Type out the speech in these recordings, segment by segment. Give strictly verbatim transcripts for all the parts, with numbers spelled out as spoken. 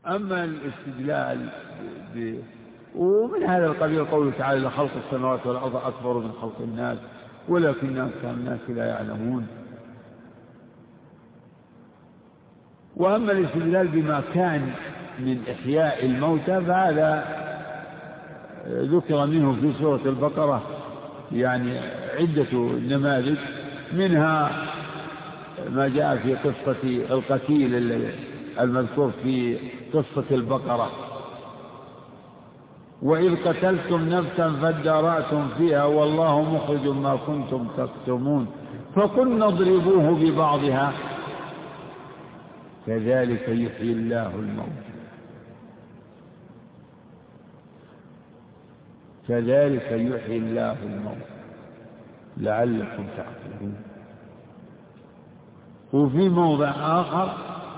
أما الاستدلال ب... ومن هذا القبيل قوله تعالى لخلق السماوات والأرض أكبر من خلق الناس ولكن أكثر الناس لا يعلمون. وأما الاستدلال بما كان من إحياء الموتى فهذا ذكر منه في سورة البقرة يعني عدة نماذج، منها ما جاء في قصة القتيل المذكور في قصة البقرة: وإذ قتلتم نفسا فادارأتم فيها والله مخرج ما كنتم تكتمون فقلنا اضربوه ببعضها كذلك يحيي الله الموتى كذلك يحيي الله الموتى لعلكم تعقلون. وفي موضع آخر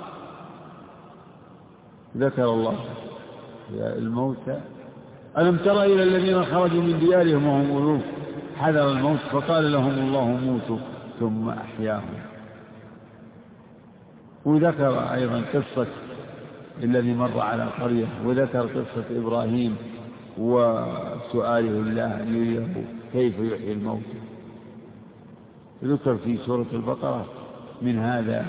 ذكر الله الموتى: ألم تر إلى الذين خرجوا من ديارهم وهم ألوف حذر الموت فقال لهم الله موتوا ثم أحياهم. وذكر أيضا قصة الذي مر على قرية، وذكر قصة إبراهيم وسؤاله الله أن يريه كيف يحيي الموت. ذكر في سورة البقرة من هذا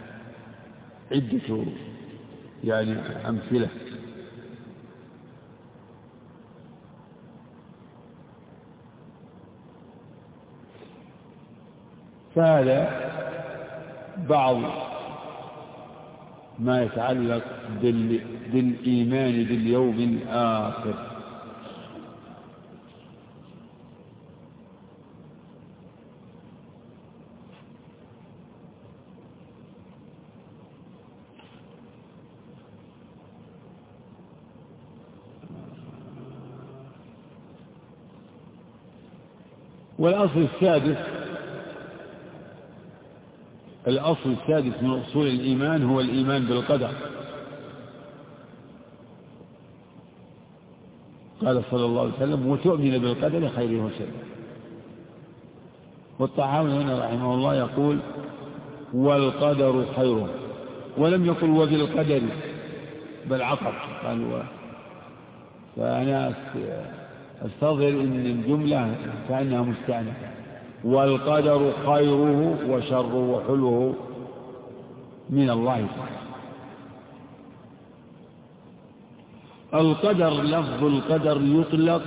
عدة يعني أمثلة. فهذا بعض ما يتعلق بالإيمان باليوم الآخر. والأصل السادس الأصل السادس من أصول الإيمان هو الإيمان بالقدر. قال صلى الله عليه وسلم: وتؤمن بالقدر خيره وشره. والطحاوي هنا رحمه الله يقول: والقدر خيره، ولم يقل وبالقدر بل عطف. قال فأنا أستظهر إن الجملة كأنها مستأنفة: والقدر خيره وشره وحلوه من الله تعالى. القدر لفظ القدر يطلق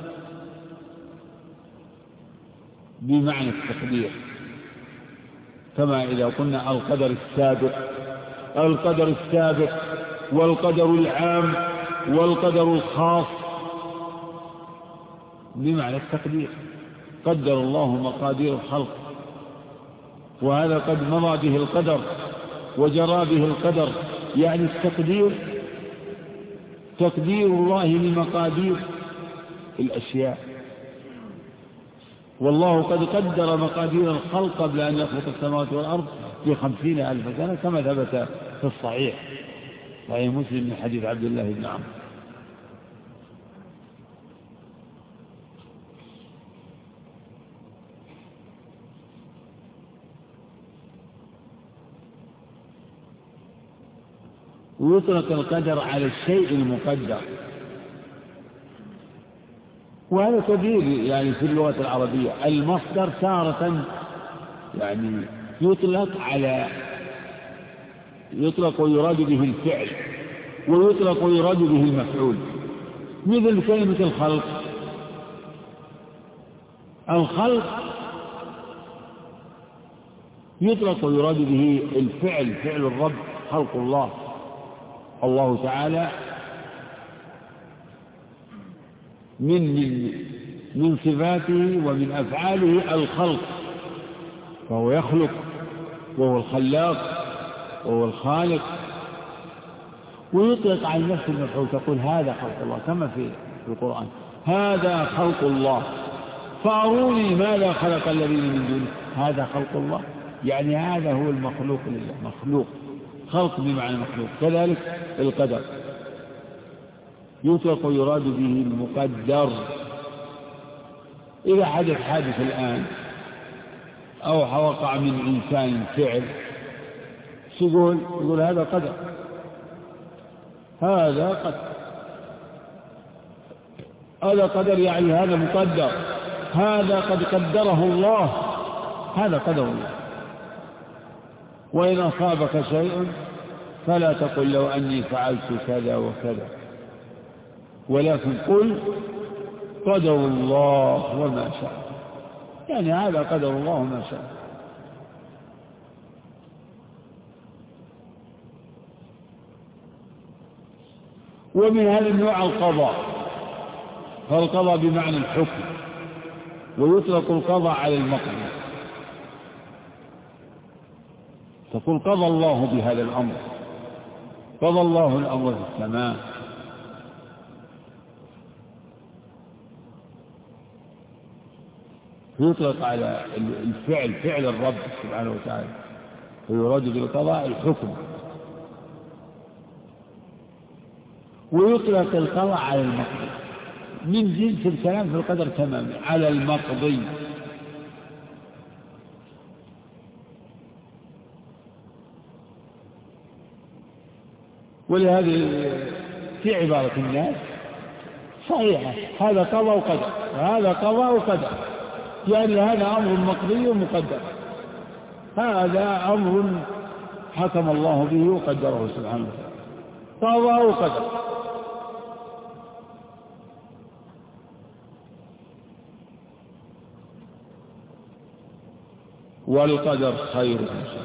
بمعنى التقدير، كما إذا قلنا القدر السابق القدر السابق والقدر العام والقدر الخاص بمعنى التقدير. قدر الله مقادير الخلق، وهذا قد مضى به القدر وجرى به القدر، يعني التقدير تقدير الله لمقادير الأشياء. والله قد قدر مقادير الخلق قبل أن يخلق السماوات والأرض بخمسين ألف سنة، كما ثبت في الصحيح صحيح مسلم من حديث عبد الله بن عمرو. ويطلق القدر على الشيء المقدر، وهذا كبير يعني في اللغة العربية. المصدر تارة يعني يطلق على يطلق ويراد به الفعل، ويطلق ويراد به المفعول، مثل كلمة الخلق. الخلق يطلق ويراد به الفعل، فعل الرب، خلق الله. الله تعالى من من من صفاته ومن أفعاله الخلق، فهو يخلق وهو الخلاق وهو الخالق. ويطلق على نفس المفعول، تقول هذا خلق الله، كما في القرآن: هذا خلق الله فأروني ماذا خلق الذين من دونه. هذا خلق الله، يعني هذا هو المخلوق لله، مخلوق، خلق بمعنى مخلوق. كذلك القدر يطلق ويراد به المقدر. إذا حدث حادث الآن أو وقع من إنسان فعل، يقول يقول هذا قدر، هذا قدر، هذا قدر يعني هذا مقدر، هذا قد قدره الله، هذا قدر الله. وإن أصابك شيء فلا تقل لو أني فعلت كذا وكذا، ولكن قل قدر الله وما شاء، يعني هذا قدر الله وما شاء. ومن هذا النوع القضاء، فالقضاء بمعنى الحكم، ويطلق القضاء على المقضي، تقول قضى الله بهذا الأمر، قضى الله الأمر في السماء. يطلق على الفعل فعل الرب سبحانه وتعالى، ويراد بالقضاء الحكم. ويطلق القضاء على المقضي، من جنس الكلام في القدر تماما، على المقضي. ولهذه في عبارة الناس صحيحة، هذا قضاء وقدر، هذا قضاء وقدر، يعني هذا أمر مقضي ومقدر، هذا أمر حكم الله به وقدره سبحانه وتعالى، قضاء وقدر. والقدر خير وشر.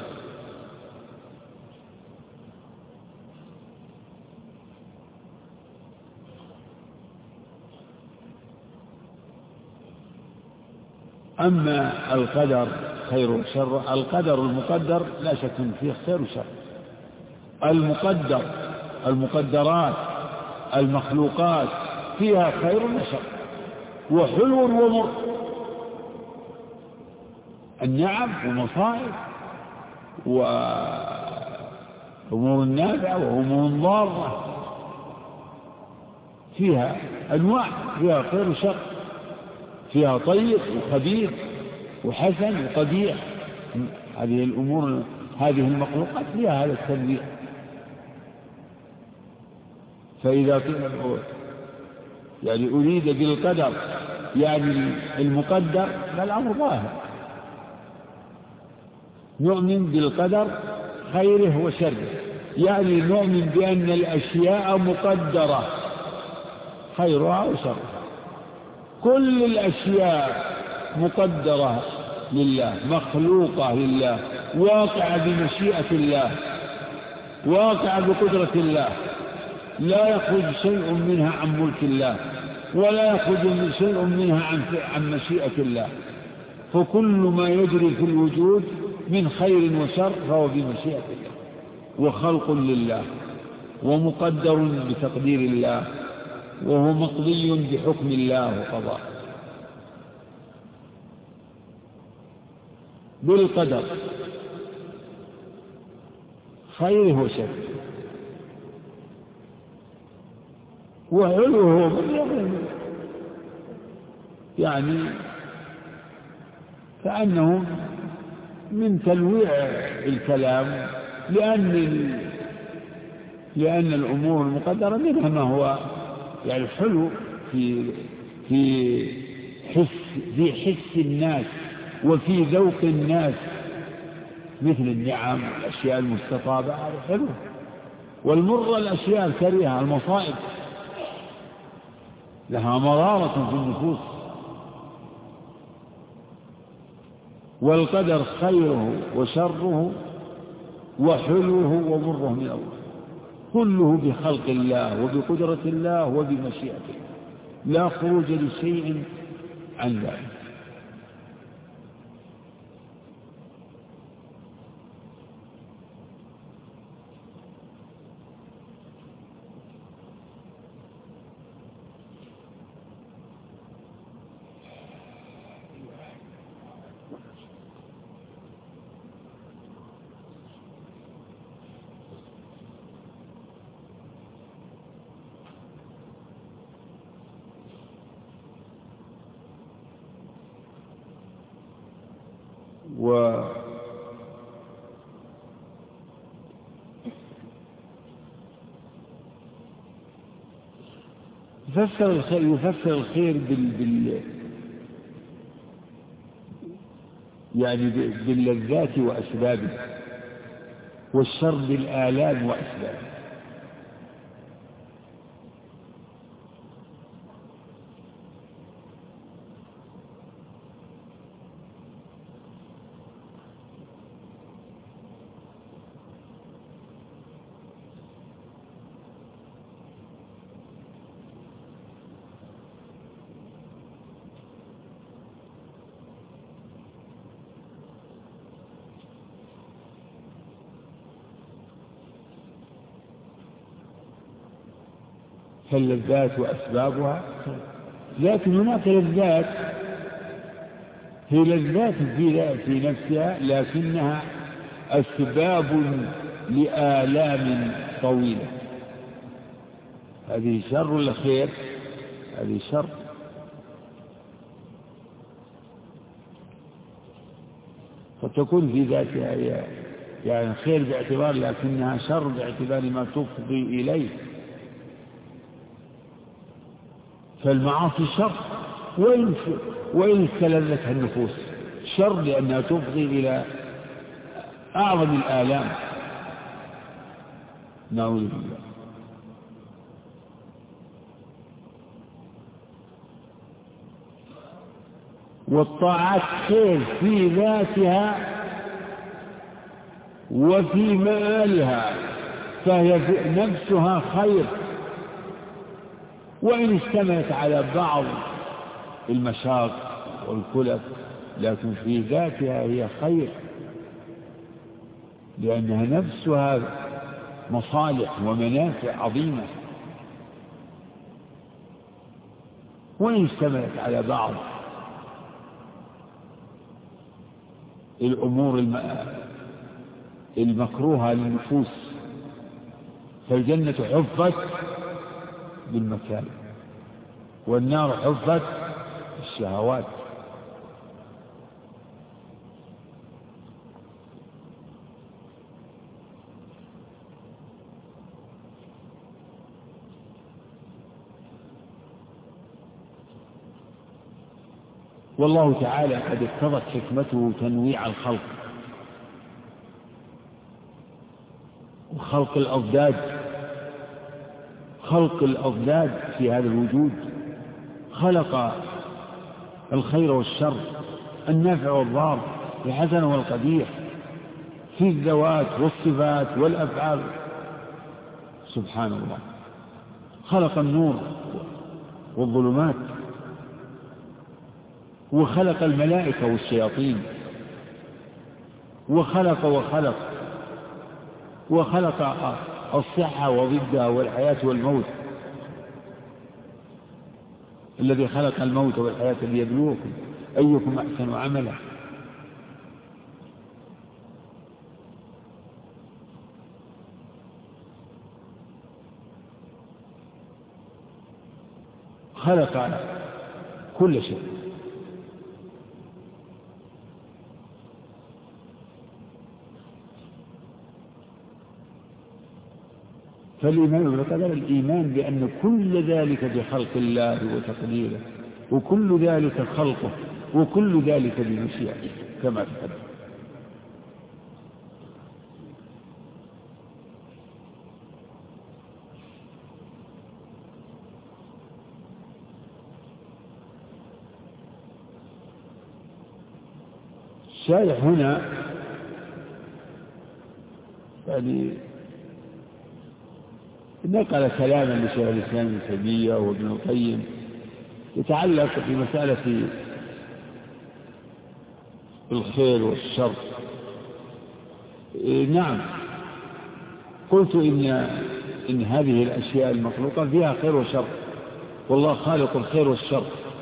أما القدر خير وشر، القدر المقدر لا شك فيه خير وشر. المقدر المقدرات المخلوقات فيها خير وشر، وحلو ومر، النعم ومصائب وأمور نافعة وأمور ضارة، فيها أنواع، فيها خير وشر، فيها طيب وخبيث وحسن وقبيح. هذه الأمور، هذه المخلوقات فيها هذا التنويع. فإذا يعني أريد بالقدر يعني المقدر، فالأمر ظاهر، نؤمن بالقدر خيره وشره، يعني نؤمن بأن الأشياء مقدرة خيرها وشرها، كل الأشياء مقدرة لله، مخلوقة لله، واقعة بمشيئة الله، واقعة بقدرة الله، لا يخرج شيء منها عن ملك الله، ولا يخرج شيء منها عن عن مشيئة الله. فكل ما يجري في الوجود من خير وشر فهو بمشيئة الله، وخلق لله، ومقدر بتقدير الله، وهو مقضي بحكم الله وقضاء. بالقدر خيره وشره، وعلوه يعني كأنه من تلويع الكلام، لأن لأن الأمور المقدرة منها ما هو يعني حلو في في حس في حس الناس وفي ذوق الناس، مثل النعم والأشياء المستطابة، هذا حلو. والمر الأشياء الكريهة المصائب لها مرارة في النفوس. والقدر خيره وشره وحلوه ومره من الله، كله بخلق الله وبقدرة الله وبمشيئته، لا خروج لشيء عن ذلك. يفسر الخير, يفسر الخير بال, بال يعني باللذات وأسبابه، والشر بالآلام وأسبابه. فاللذات وأسبابها، لكن هناك لذات هي لذات في نفسها لكنها أسباب لآلام طويلة. هذه شر ولا خير؟ هذه شر. فتكون في ذاتها يعني خير باعتبار، لكنها شر باعتبار ما تفضي إليه. فالمعاصي شر وإن وإن استلذتها النفوس، شر لأنها تفضي إلى أعظم الآلام. نعوذ بالله. والطاعات خير في ذاتها وفي مآلها، فهي نفسها خير وإن اشتملت على بعض المشاق والكلف، لكن في ذاتها هي خير لأنها نفسها مصالح ومنافع عظيمة، وإن اشتملت على بعض الأمور المكروهة للنفوس. فالجنة حفت بالمكاره، والنار حفت بالشهوات. والله تعالى قد اقتضت حكمته تنويع الخلق وخلق الأضداد، خلق الأضداد في هذا الوجود. خلق الخير والشر، النافع والضار، الحسن والقبيح، في الذوات والصفات والأفعال. سبحان الله. خلق النور والظلمات، وخلق الملائكة والشياطين، وخلق وخلق وخلق الصحة وضدها والحياة والموت. الذي خلق الموت والحياة ليبلوكم أيكم أحسن عملا. خلق كل شيء. فالإيمان بالقدر الإيمان بأن كل ذلك بخلق الله وتقديره، وكل ذلك خلقه، وكل ذلك بمشيئته كما تقدم. الشارح هنا يعني نقل كلاما لشيخ الإسلام ابن تيمية وابن القيم يتعلق بمسألة الخير والشر. نعم، قلت إن إن هذه الأشياء المخلوقة فيها خير وشر، والله خالق الخير والشر.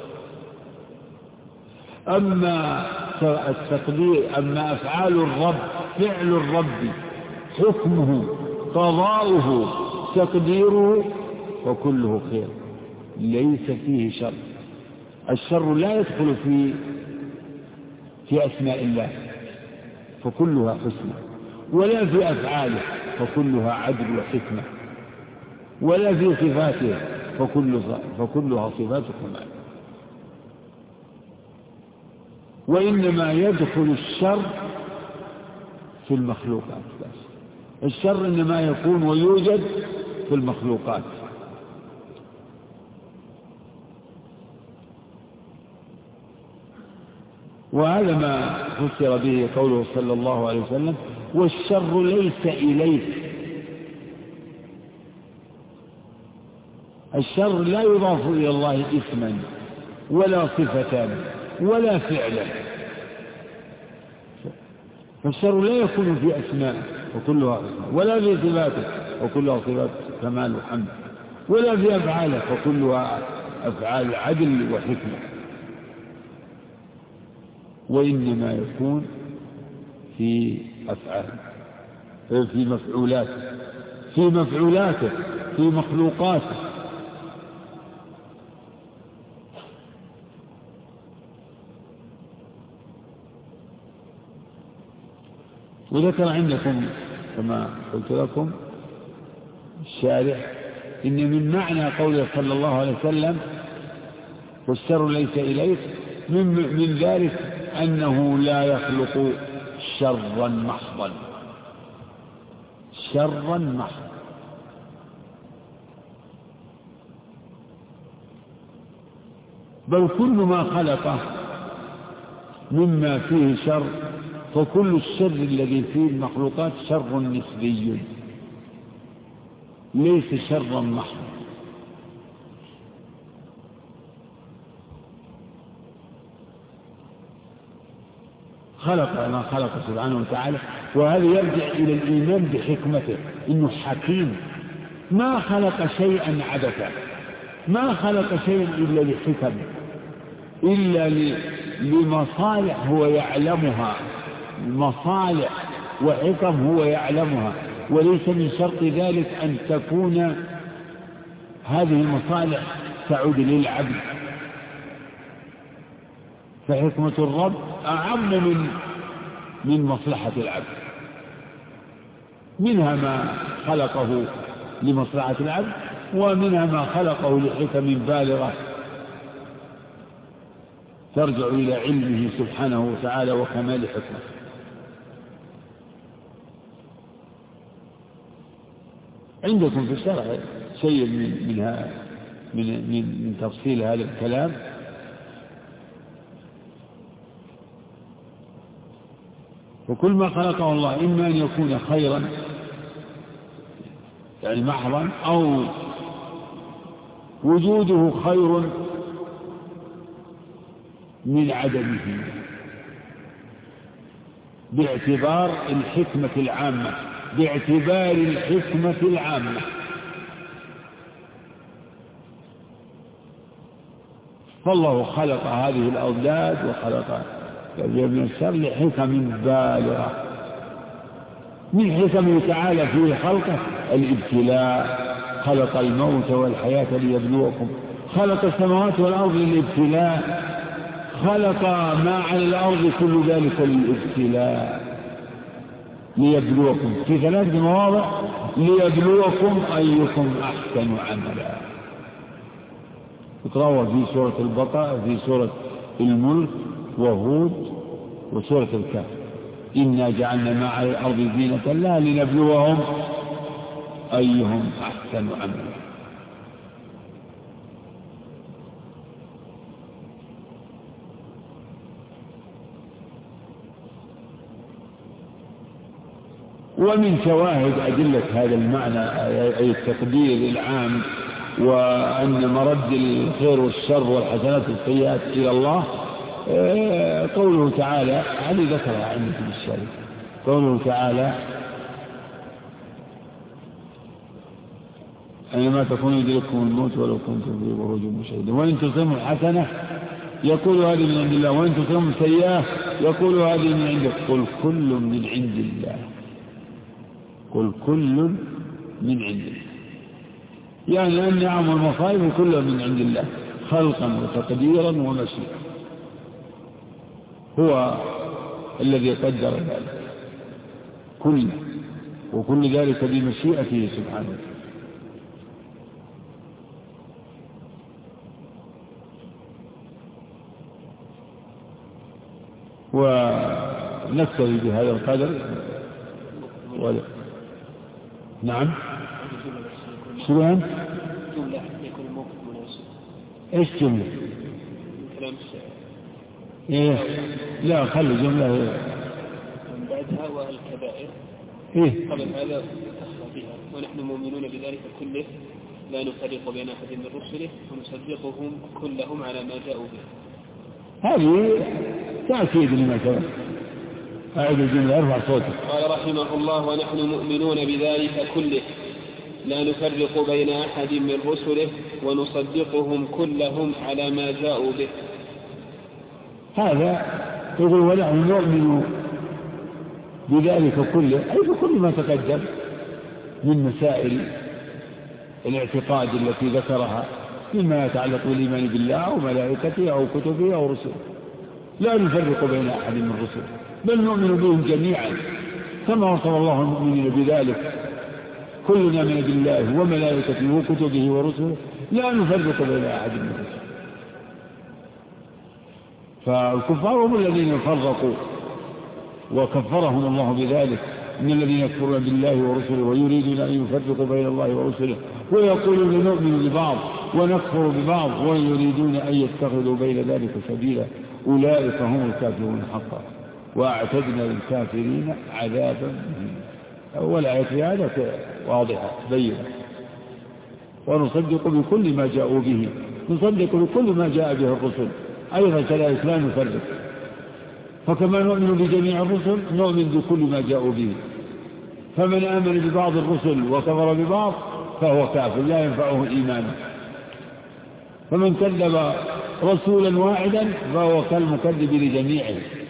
أما التقدير، أما أفعال الرب، فعل الرب، حكمه، قضاؤه، تقديره، وكله خير ليس فيه شر. الشر لا يدخل في في أسماء الله فكلها حسنى، ولا في أفعاله فكلها عدل وحكمة، ولا في صفاته فكل فكلها صفات كمال. وإنما يدخل الشر في المخلوقات بس، الشر إنما يكون ويوجد في المخلوقات. وهذا ما فسر به قوله صلى الله عليه وسلم: والشر ليس إليك. الشر لا يضاف إلى الله اسما ولا صفة ولا فعلا، فالشر لا يكون في أسماء وكلها أسماء، ولا في صفاته وكلها صفات كمال وحمد، ولا في أفعاله وكلها أفعال عدل وحكمة، وإنما يكون في أفعال في مفعولاته في مفعولاته في مخلوقاته. وذكر عندكم كما قلت لكم الشارح إن من معنى قوله صلى الله عليه وسلم: والشر ليس إليك، من, من ذلك أنه لا يخلق شرا محضا، شرا محضا. بل كل ما خلقه مما فيه شر، فكل الشر الذي فيه المخلوقات شر نسبي ليس شرا محضا. خلق ما خلق سبحانه وتعالى، وهذا يرجع إلى الإيمان بحكمته، إنه حكيم، ما خلق شيئا عبثا، ما خلق شيئا إلا لحكم، إلا لمصالح هو يعلمها، مصالح وحكم هو يعلمها، وليس من شرط ذلك أن تكون هذه المصالح تعود للعبد، فحكمة الرب أعم من من مصلحة العبد. منها ما خلقه لمصلحة العبد، ومنها ما خلقه لحكم بالغة ترجع إلى علمه سبحانه وتعالى وكمال حكمته. عندكم في الشرع شيء من منها من من من تفصيل هذا الكلام. وكل ما خلقه الله إما أن يكون خيرا يعني محضا، أو وجوده خير من عدمه باعتبار الحكمة العامة، باعتبار الحكمة العامة. فالله خلق هذه الأولاد وخلق من الشر لحكم بالغة. من حكمه تعالى في خلقه الابتلاء، خلق الموت والحياة ليبلوكم، خلق السماوات والأرض للابتلاء، خلق ما على الأرض كل ذلك للابتلاء ليبلوكم في ثلاث مواضع: ليبلوكم أيكم أحسن عملا. تقرأوا في سورة البقرة، في سورة الملك وهود وسورة الكهف: إنا جعلنا ما على الأرض زينة لها لنبلوهم أيهم أحسن عملا. ومن شواهد أدلة هذا المعنى أي التقدير العام، وأن مرد الخير والشر والحسنات والسيئات إلى الله، قوله تعالى، هذه ذكرها عندكم الشريف، قوله تعالى: أينما تكونوا يدرككم الموت ولو كنتم في بروج مشيدة، وإن تصبهم الحسنة يقول هذه من عند الله، وإن تصبهم سيئة يقول هذه من عندك. قل كل من عند الله، قل كل من عند الله، يعني النعم والمصائب كلها من عند الله، خلقا وتقديرا ومشيئة، هو الذي قدر ذلك كله، وكل ذلك بمشيئته سبحانه. ونكتفي بهذا القدر. ولا. نعم. شو أنت؟ جملة يكون الموقف مناسب. إيش جملة؟ كلام الشاعر. إيه لا خلي جملة. من بعدها والكبائر. إيه. قبل هذا أخذ بها ونحن مؤمنون بذلك كله لا نفرق بين أحد من رسله ونصدقهم كلهم على ما جاءوا به. هذه تأكيد لما سبق. أعيد الجملة أرفع صوتك. قال رحمه الله ونحن مؤمنون بذلك كله لا نفرق بين أحد من رسله ونصدقهم كلهم على ما جاءوا به. هذا يقول ونحن نؤمن بذلك كله أي بكل ما تقدم من مسائل الاعتقاد التي ذكرها مما يتعلق بالإيمان بالله أو ملائكته أو كتبه أو رسله لا نفرق بين أحد من رسله بل نؤمن بهم جميعا كما وصف الله المؤمنين بذلك كلنا من بالله وملائكته وكتبه ورسله لا نفرق بين أحد من رسله. فالكفار هم الذين فرقوا وكفرهم الله بذلك من الذين يكفرون بالله ورسله ويريدون أن يفرقوا بين الله ورسله ويقولون نؤمن ببعض ونكفر ببعض ويريدون أن يتخذوا بين ذلك سبيلا أولئك هم الكافرون حقا وأعتدنا للكافرين عذابا مهينا. والآية في هذا واضحة بينة. ونصدق بكل ما جاءوا به نصدق بكل ما جاء به الرسل أيضا كذلك لا نفرق. فكما نؤمن بجميع الرسل نؤمن بكل ما جاءوا به. فمن آمن ببعض الرسل وكفر ببعض فهو كافر لا ينفعه إيمانه. فمن كذب رسولا واحدا فهو كالمكذب لجميعه.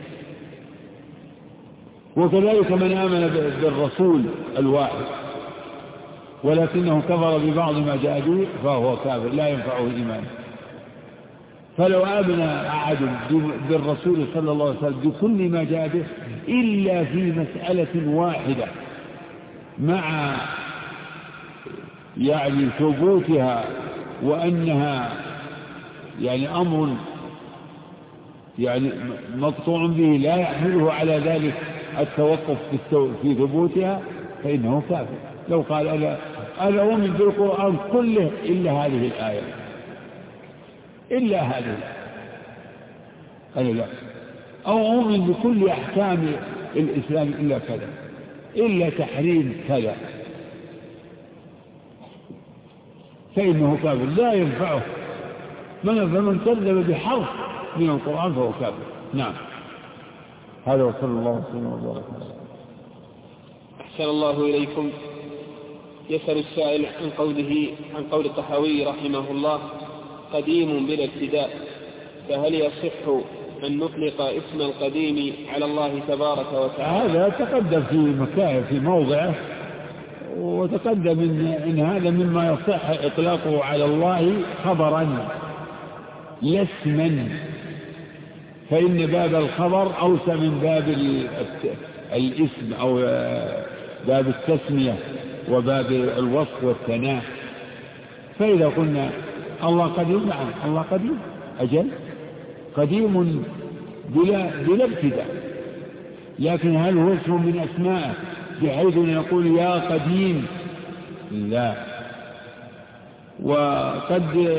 وكذلك من آمن بالرسول الواحد ولكنه كفر ببعض ما جاء به فهو كافر لا ينفعه إيمانه. فلو آمن أحد بالرسول صلى الله عليه وسلم بكل ما جاء به إلا في مسألة واحدة مع يعني ثبوتها وأنها يعني أمر يعني مقطوع به لا يحمله على ذلك التوقف في ثبوتها فإنه كافر. لو قال أنا أنا أؤمن بالقرآن كله إلا هذه الآية إلا هذه الآية لا أو أؤمن بكل أحكام الإسلام إلا كذا إلا تحريم كذا فإنه كافر لا ينفعه. من فمن كذب بحرف من القرآن فهو كافر. نعم. هذا وصلى الله وسلم وبارك. أحسن الله إليكم. يسأل السائل عن قوله عن قول الطحاوي رحمه الله قديم بلا ابتداء فهل يصح أن نطلق اسم القديم على الله تبارك وتعالى؟ هذا تقدم في مكان في موضعه وتقدم إن, إن هذا مما يصح إطلاقه على الله خبرا لا اسما فإن باب الخبر أوسع من باب الاسم أو باب التسمية وباب الوصف والثناء. فإذا قلنا الله قديم نعم الله قديم أجل قديم بلا, بلا ابتداء لكن هل هو اسم من أسماءه بحيث يقول يا قديم لا. وقد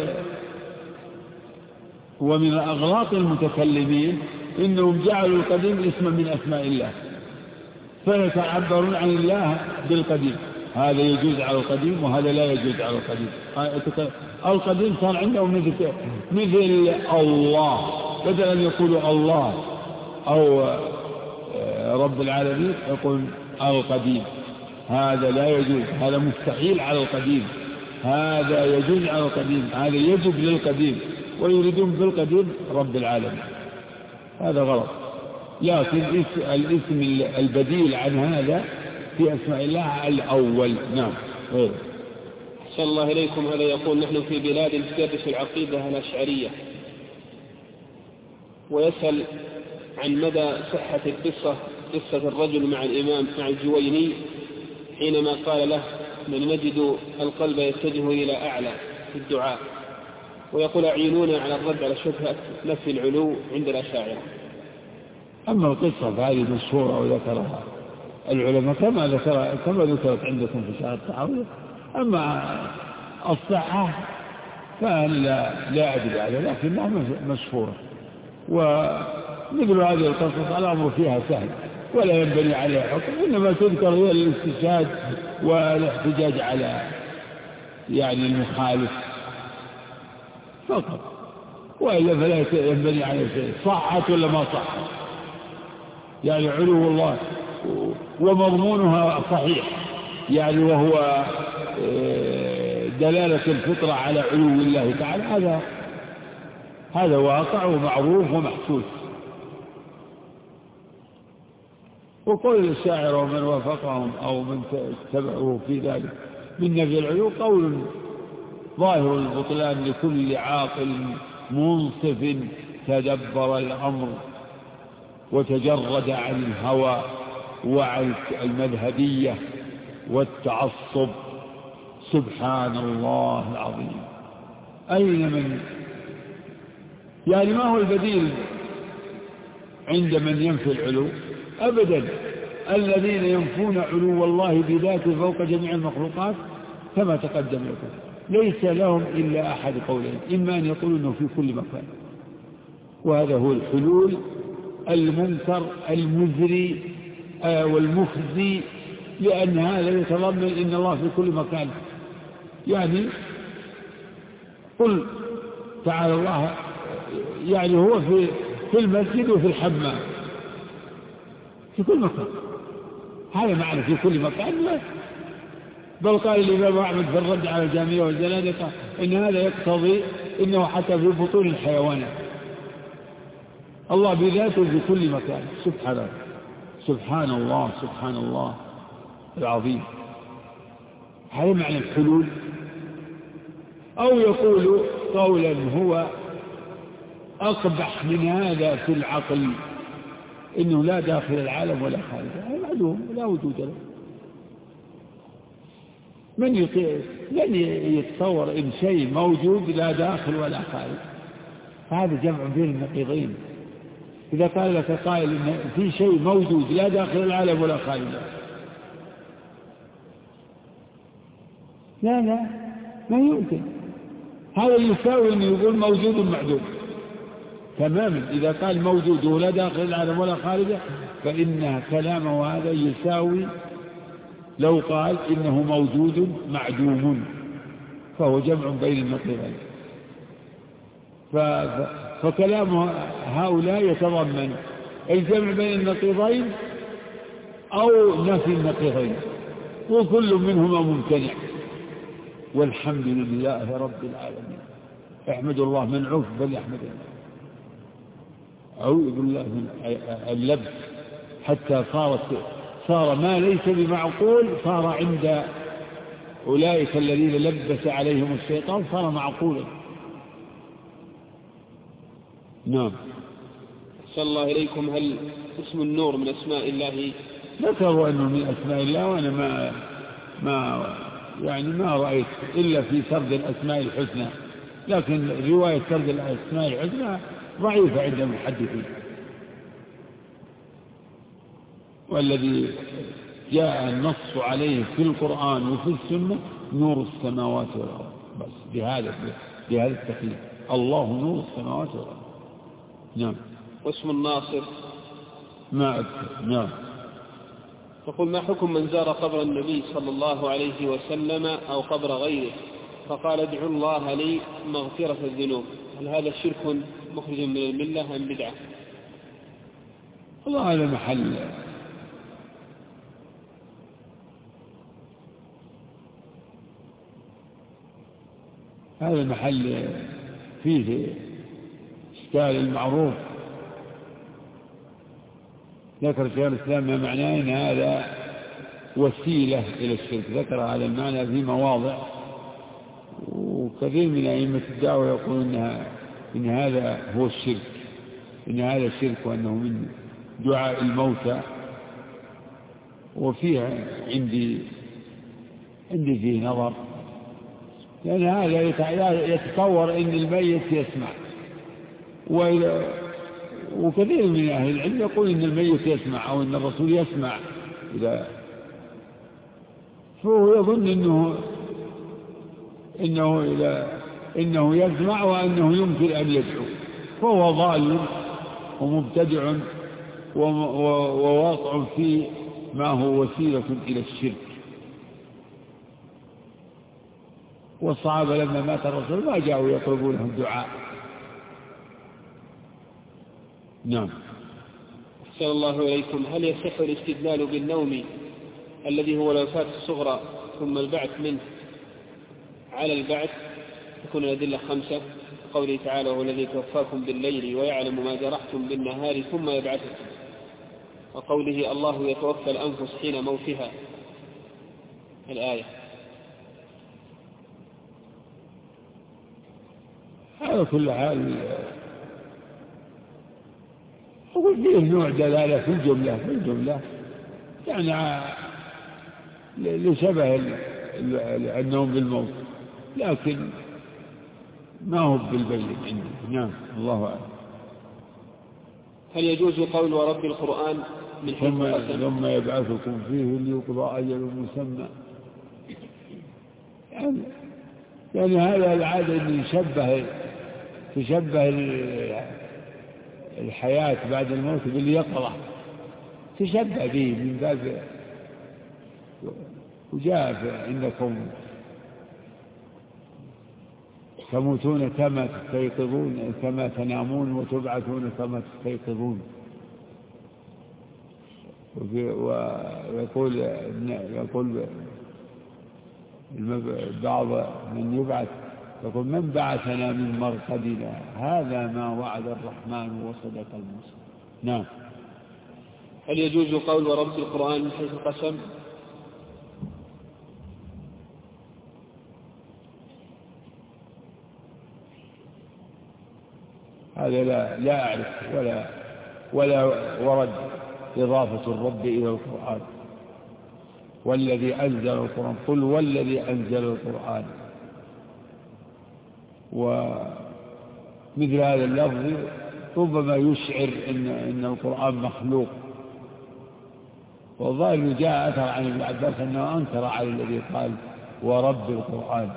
ومن أغلاط المتكلمين إنهم جعلوا القديم اسما من أسماء الله فيتعبرون عن الله بالقديم. هذا يجوز على القديم وهذا لا يجوز على القديم. القديم صار عندهم مثل, مثل الله بدل أن يقولوا الله أو رب العالمين يقول القديم. هذا لا يجوز هذا مستحيل على القديم. هذا يجوز على القديم هذا يجب للقديم ويريدون بالقديم رب العالمين. هذا غلط. لكن الاسم البديل عن هذا في أسماء الله الأول. نعم. غير. أحسن الله إليكم. هذا يقول نحن في بلاد تدرس العقيدة الأشعرية ويسأل عن مدى صحة القصة قصة الرجل مع الإمام مع الجويني حينما قال له من نجد القلب يتجه إلى أعلى في الدعاء ويقول أعينونا على الرد على شبهة نفي العلو عند الأشاعرة. أما القصة فهذه مشهورة وذكرها العلماء كما ذكر كما ذكرت عندكم في شهر التعاوية. أما الصحة فلا لا أدري عليه، لكنها مشهورة. ومثل هذه القصص الأمر فيها سهل ولا ينبني عليه حكم، إنما تذكر هي الاستشهاد والاحتجاج على يعني المخالف فقط، وإلا فلا ينبني عليه شيء. صحت ولا ما صحت، يعني علو الله ومضمونها صحيح، يعني وهو دلالة الفطرة على علو الله تعالى، هذا هذا واقع ومعروف ومحسوس. وقول الشاعر ومن وافقهم أو من تبعه في ذلك من نفي العلو قول ظاهر البطلان لكل عاقل منصف تدبر الأمر وتجرد عن الهوى وعن المذهبية والتعصب. سبحان الله العظيم. أين من يعني ما هو البديل عند من ينفي العلو؟ أبدا. الذين ينفون علو الله بذاته فوق جميع المخلوقات كما تقدم لكم ليس لهم إلا أحد قولين، إما أن يقولوا أنه في كل مكان، وهذا هو الحلول المنكر المزري والمخزي، لأن هذا يتضمن إن الله في كل مكان. يعني قل تعالى الله، يعني هو في في المسجد وفي الحمام في كل مكان، هذا معنى في كل مكان. لا، بل قال الإمام أحمد في الرد على الجهمية والزنادقة إن هذا يقتضي إنه حتى في بطون الحيوانات الله بذاته في كل مكان. سبحان الله سبحان الله سبحان الله العظيم. هذا معنى الحلول. أو يقول قولا هو أقبح من هذا في العقل، إنه لا داخل العالم ولا خارجه، هذا معلوم لا وجود له. من لن يتصور إن شيء موجود لا داخل ولا خارج، هذا جمع بين النقيضين. إذا قال لك قائل إن في شيء موجود لا داخل العالم ولا خارجه، لا لا ما يمكن. هذا يساوي أن يقول موجود معدوم تماما. إذا قال موجود ولا داخل العالم ولا خارجه فإن كلامه هذا يساوي لو قال إنه موجود معدوم، فهو جمع بين النقيضين. فكلام هؤلاء يتضمن الجمع بين النقيضين أو نفي النقيضين، وكل منهما ممتنع. والحمد لله رب العالمين. احمد الله من عوف بل يحمد الله. أعوذ بالله من اللبس، حتى صارت صار ما ليس بمعقول صار عند أولئك الذين لبس عليهم الشيطان صار معقولا. نعم. أحسن الله إليكم. هل اسم النور من أسماء الله؟ ذكروا أنه من أسماء الله، وأنا ما ما يعني ما رأيت إلا في سرد الأسماء الحسنى، لكن رواية سرد الأسماء الحسنى ضعيفة عند المحدثين. والذي جاء النص عليه في القرآن وفي السنة نور السماوات والأرض، بس بهذا بهذا التقييد، الله نور السماوات والأرض. نعم. واسم الناصر ما أذكر. نعم. تقول ما حكم من زار قبر النبي صلى الله عليه وسلم أو قبر غيره فقال ادعوا الله لي مغفرة الذنوب، هل هذا شرك مخرج من الملة أم بدعة؟ والله هذا محل هذا المحل فيه إشكال المعروف. ذكر شيخ الإسلام ما معناه إن هذا وسيلة إلى الشرك، ذكر هذا المعنى في مواضع، وكثير من أئمة الدعوة يقولون إنها إن هذا هو الشرك، إن هذا الشرك وأنه من دعاء الموتى. وفيها عندي عندي فيه نظر، لأن هذا يتصور إن الميت يسمع، وكثير من أهل العلم يقول إن الميت يسمع أو إن الرسول يسمع إذا، فهو يظن إنه إنه إذا إنه يسمع وأنه يمكن أن يدعو، فهو ضال ومبتدع وواقع في ما هو وسيلة إلى الشرك. والصحابة لما مات الرسول ما جاءوا يطلبونه الدعاء. نعم. أحسن الله إليكم. هل يصح الاستدلال بالنوم الذي هو الوفاة الصغرى ثم البعث منه على البعث؟ تكون الأدلة خمسة، قوله تعالى: هو الذي توفاكم بالليل ويعلم ما جرحتم بالنهار ثم يبعثكم، وقوله: الله يتوفى الأنفس حين موتها، الآية. على كل حال أقول فيه نوع دلالة في الجملة في الجملة يعني لشبه النوم بالموت، لكن ما هو بالبين عندي. نعم، الله أعلم. هل يجوز قول ورب القرآن من حيث القسم؟ ثم يبعثكم فيه ليقضى أجل مسمى، يعني, يعني هذا العادة أن يشبه تشبه الحياة بعد الموت باليقظة، تشبه به من باب، وجاء عندكم تموتون كما تستيقظون كما تنامون وتبعثون كما تستيقظون. ويقول يقول بعض من يبعث يقول: من بعثنا من مرقدنا هذا ما وعد الرحمن وصدق المرسلون. نعم. هل يجوز قول ورب القرآن من حيث القسم؟ هذا لا لا أعرف ولا ولا ورد إضافة الرب إلى القرآن. والذي أنزل القرآن، قل والذي أنزل القرآن. ومثل هذا اللفظ ربما يشعر إن إن القرآن مخلوق، والظاهر جاء أثر عن ابن عباس أنه أنكر على الذي قال ورب القرآن.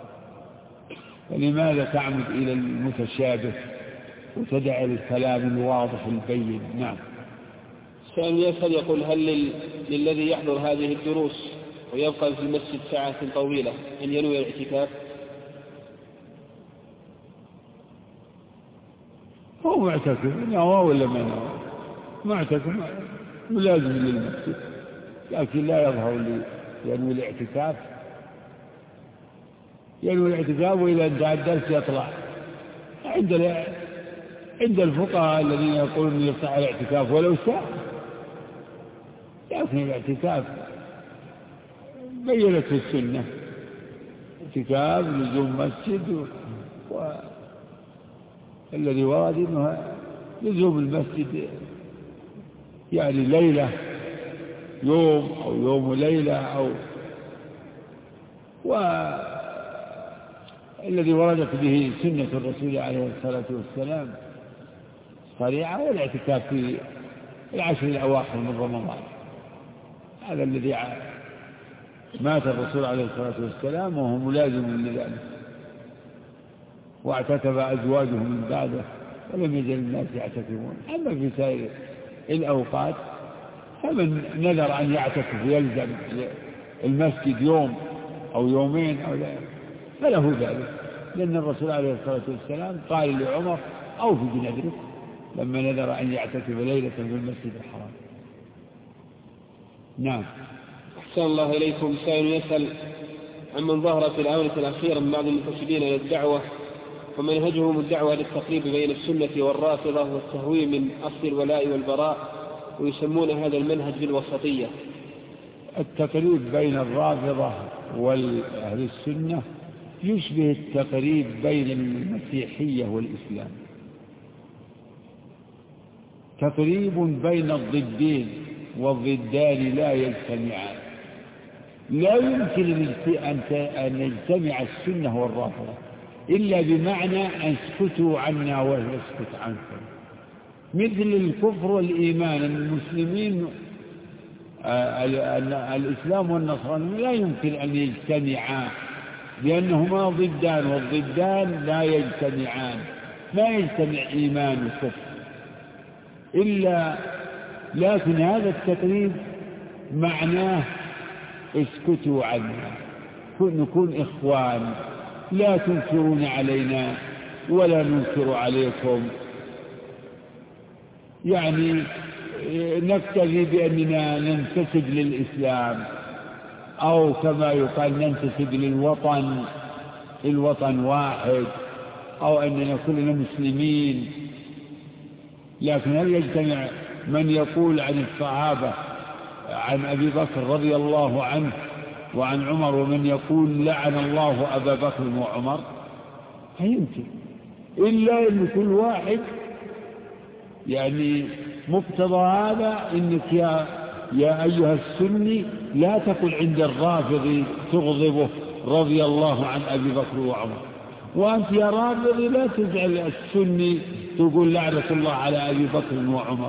فلماذا تعمد إلى المتشابه وتدع الكلام الواضح البين؟ نعم. سأل يسأل يقول: هل لل... للذي يحضر هذه الدروس ويبقى في المسجد ساعات طويلة أن ينوي الاعتكاف؟ هو معتكف نوى ولا ما نوى؟ معتكف ملازم للمسجد، لكن لا يظهر لي ينوي الاعتكاف. ينوي الاعتكاف وإذا انتهى الدرس يطلع. عند عند الفقهاء الذين يقولون يصح الاعتكاف ولو ساعة، لكن الاعتكاف بينت السنة، اعتكاف لزوم مسجد، والذي ورد انه لزوم المسجد يعني ليلة يوم أو يوم ليلة، أو والذي وردت به سنة الرسول عليه الصلاة والسلام صريعة، والاعتكاف في العشر الأواخر من رمضان. هذا الذي مات الرسول عليه الصلاة والسلام وهو ملازم لذلك، واعتكف أزواجه من بعده ولم يزل الناس يعتكفون. أما في سائر الأوقات فمن نذر أن يعتكف يلزم المسجد يوم أو يومين أو لا فله ذلك، لأن الرسول عليه الصلاة والسلام قال لعمر: أوف بنذرك، لما نذر أن يعتكف ليلة في المسجد الحرام. نعم. أحسن الله إليكم. سائل يسأل عمن ظهر في الآونة الأخيرة من بعض المنتسبين إلى الدعوة ومنهجهم الدعوة للتقريب بين السنة والرافضة والتهويل من أصل الولاء والبراء، ويسمون هذا المنهج بالوسطية. التقريب بين الرافضة والأهل السنة يشبه التقريب بين المسيحية والإسلام، تقريب بين الضدين والضدان لا يجتمعان. لا يمكن أن يجتمع السنة والرافضة إلا بمعنى أن اسكتوا عنا ونسكت عنكم، مثل الكفر والإيمان. المسلمين الإسلام والنصرانية لا يمكن أن يجتمعا لأنهما ضدان، والضدان لا يجتمعان، لا يجتمع إيمان وكفر إلا. لكن هذا التقريب معناه اسكتوا عنا، نكون إخوان، لا تنكرون علينا ولا ننكر عليكم، يعني نكتفي بأننا ننتسب للإسلام، أو كما يقال ننتسب للوطن، الوطن واحد، أو أننا كلنا مسلمين. لكن هل يجتمع من يقول عن الصحابة، عن أبي بكر رضي الله عنه وعن عمر، ومن يقول لعن الله أبا بكر وعمر؟ لا يمكن، إلا أن كل واحد يعني مقتضى هذا إنك يا, يا أيها السني لا تقل عند الرافض تغضبه رضي الله عن أبي بكر وعمر، وأنت يا رافض لا تجعل السني تقول لعنة الله على أبي بكر وعمر،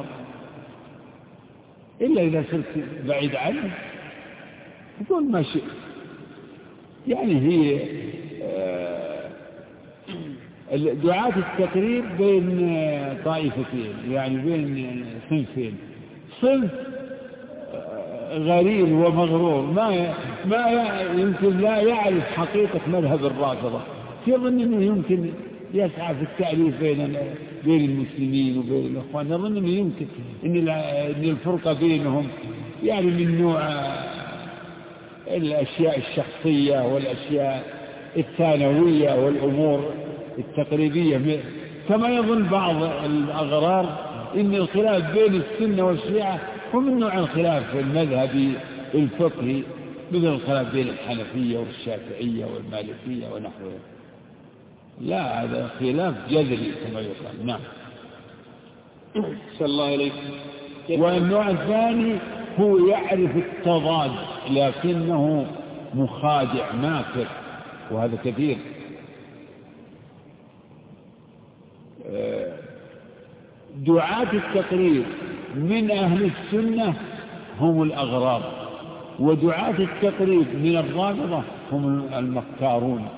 إلا إذا صرت بعيد عنه تقول ما شئت. يعني هي دعاة التقريب بين طائفتين، يعني بين صنفين، صنف غرير ومغرور ما ما يمكن لا يعرف حقيقة مذهب الرافضة، يظن أنه يمكن يسعى في التأليف بين بين المسلمين وبين الإخوان، يظن أنه يمكن أن الفرقة بينهم يعني من نوع الأشياء الشخصية والأشياء الثانوية والأمور التقريبية، كما يظن بعض الأغرار إن الخلاف بين السنة والشيعة هو من نوع الخلاف المذهبي الفقهي، مثل الخلاف بين الحنفية والشافعية والمالكية ونحوها. لا، هذا خلاف جذري كما يقال. نعم. صلى الله عليه. والنوع الثاني هو يعرف التضاد لكنه مخادع ماكر، وهذا كثير. دعاة التقريب من أهل السنة هم الأغرار، ودعاة التقريب من الرافضة هم المكارون،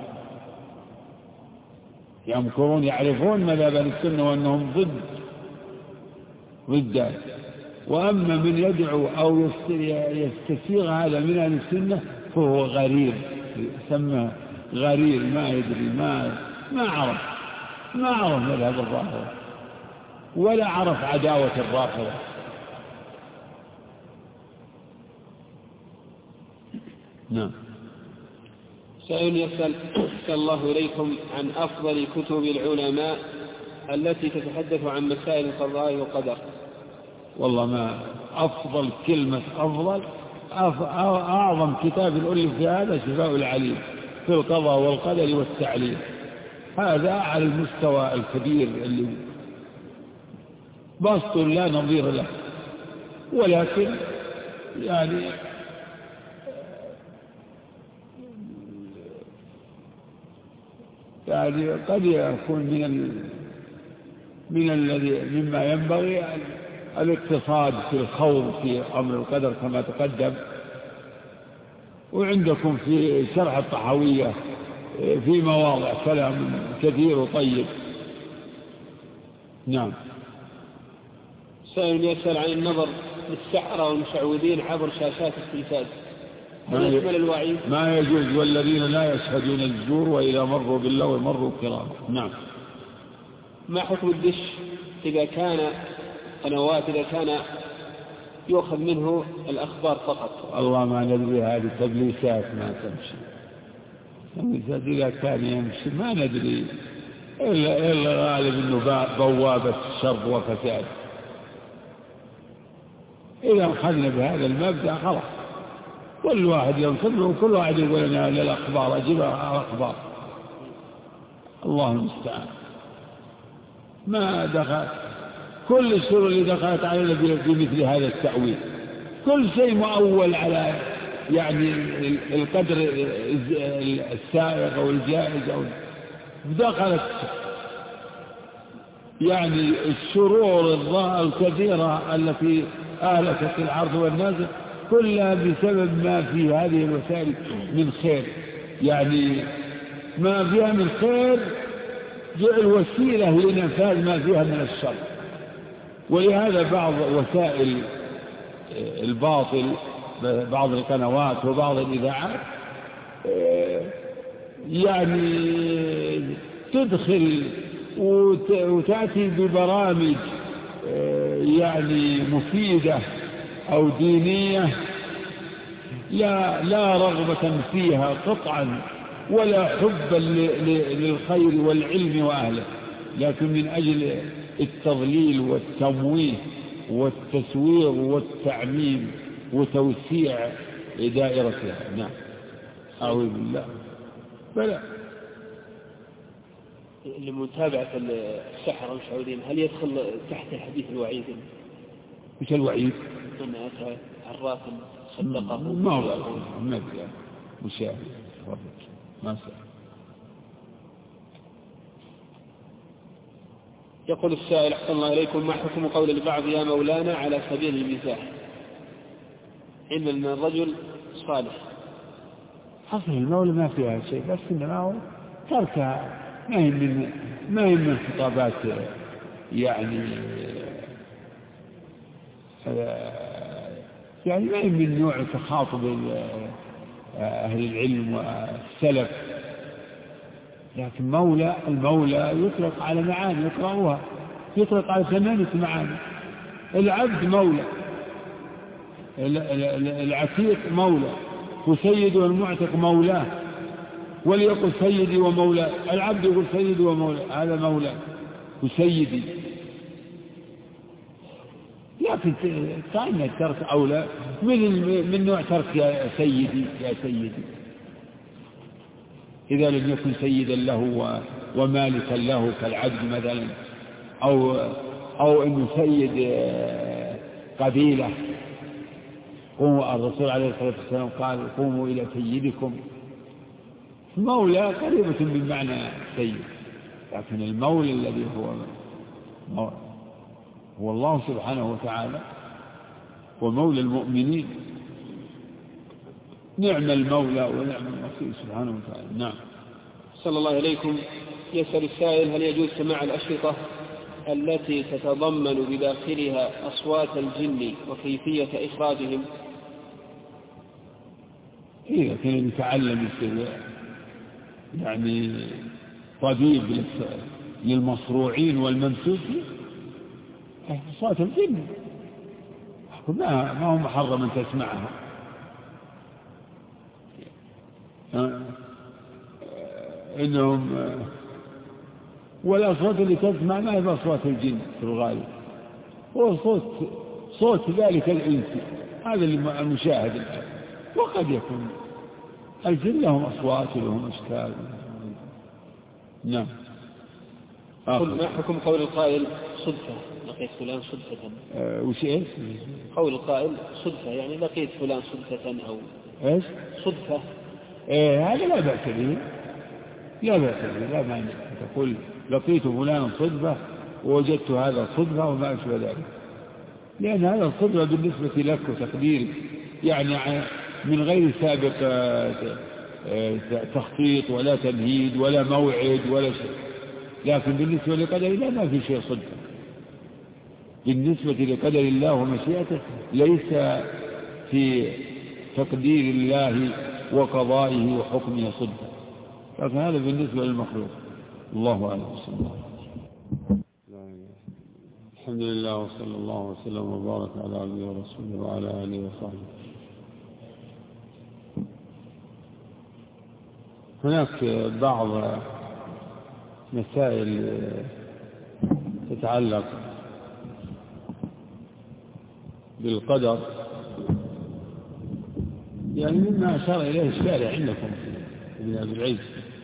يمكرون، يعرفون مذهب السنة وأنهم ضد ضد. وأما من يدعو أو يستسيغ هذا من أهل السنة فهو غرير، يسمى غرير، ما يدري، ما ما عرف ما عرف مذهب الرافضة ولا عرف عداوة الرافضة. نعم. سائل يسأل صلى الله إليكم عن أفضل كتب العلماء التي تتحدث عن مسائل القضاء والقدر. والله ما أفضل كلمة أفضل، أعظم كتاب الألف في هذا شفاء العليل في القضاء والقدر والتعليل، هذا على المستوى الكبير اللي بسط لا نظير له. ولكن يعني يعني قد يكون من ال... من الذي مما ينبغي الاقتصاد في الخوض في أمر القدر كما تقدم. وعندكم في شرح الطحاوية في مواضع كلام كثير وطيب. نعم. سائل يسأل عن النظر للسحرة والمشعوذين عبر شاشات التلفاز، هل يشمل الوعيد؟ ما يجوز، والذين لا يشهدون الزور وإذا مروا باللغو مروا كراما. نعم. ما حكم الدش إذا كان قنوات إذا كان يؤخذ منه الأخبار فقط؟ الله ما ندري، هذه تبليسات ما تمشي. تبليسات إذا كان يمشي ما ندري، إلا إلا غالب إنه بوابة شر وفساد. إذا أخذنا بهذا المبدأ خلاص، كل واحد ينصبه وكل واحد يقول لنا للأخبار أجيبها أخبار. الله المستعان. ما دخل كل الشرور اللي دخلت علينا بمثل هذا التأويل، كل شيء مؤول على يعني القدر السائغ أو الجائز أو دخلت يعني الشرور الكثيرة التي أهلكت العرض والنازل كلها بسبب ما في هذه الوسائل من خير، يعني ما فيها من خير جعل وسيلة لنفاذ ما فيها من الشر. ولهذا بعض وسائل الباطل، بعض القنوات وبعض الإذاعات يعني تدخل وتأتي ببرامج يعني مفيدة أو دينية لا لا رغبة فيها قطعا ولا حبا للخير والعلم وأهله، لكن من أجل التضليل والتمويه والتسوير والتعميم وتوسيع دائرتها. نعم، أعوذ بالله. فلا لمتابعة السحرة المشعوذين هل يدخل تحت حديث الوعيد؟ مش الوعيد؟ من أتى عراف صدقه ما هو ما مشاهد ما سأل. يقول السائل أحسن الله إليكم: ما حكم قول البعض يا مولانا على سبيل المزاح إن أن الرجل صالح؟ حصل المولى ما فيها شيء، بس إنما هو تركها، ما هي من ما هي من خطابات يعني يعني ما هي من نوع تخاطب أهل العلم والسلف، لكن مولى المولى يطلق على معاني يقرأوها، يطلق على ثمانية معاني. العبد مولى، العتيق مولى، وسيد والمعتق مولاه، وليقل سيدي ومولاه. العبد يقول سيدي ومولاه، هذا مولى وسيدي. لكن كأن الترك أولى من من نوع ترك يا سيدي يا سيدي، إذا لم يكن سيدا له ومالكا له كالعبد مثلا، أو أو إنه سيد قبيلة. قوموا، الرسول عليه الصلاة والسلام قال: قوموا إلى سيدكم. المولى قريبة من معنى سيد، لكن المولى الذي هو هو الله سبحانه وتعالى ومولى المؤمنين. نعم المولى ونعم النصير سبحانه وتعالى. نعم. صلى الله عليكم. يسأل السائل: هل يجوز سماع الأشرطة التي تتضمن بداخلها أصوات الجن وكيفية إخراجهم؟ إيه، كان يتعلم يعني طبيب للمصروعين والممسوكين أصوات الجن، ما ما هو محرم أن تسمعها. إنهم والأصوات اللي تسمع ما هي بأصوات الجن في الغالب، هو صوت صوت ذلك الإنسي، هذا المشاهد الآن. وقد يكون الجن لهم أصوات ولهم أشكال. نعم. قل ما حكم قول القائل صدفة لقيت فلان صدفة؟ أه وش إيش؟ قول القائل صدفة يعني لقيت فلان صدفة أو إيش؟ صدفة. إيه، هذا لا بأس به، لا بأس به، لا مانع تقول لقيت فلان صدفة ووجدت هذا صدفة وما أشبه ذلك، لأن هذا الصدفة بالنسبة لك وتقديرك يعني من غير سابق تخطيط ولا تمهيد ولا موعد ولا شيء. لكن بالنسبة لقدر الله ما في شيء صدفة. بالنسبة لقدر الله ومشيئته ليس في تقدير الله وقضائه وحكمه صدفة، لكن هذا بالنسبة للمخلوق. الله أعلم. الحمد لله وصلى الله وسلم وبارك على عبده ورسوله وعلى آله وصحبه. هناك بعض مسائل تتعلق بالقدر، يعني مما أشار إليه الشارع عندكم ابن أبي العز،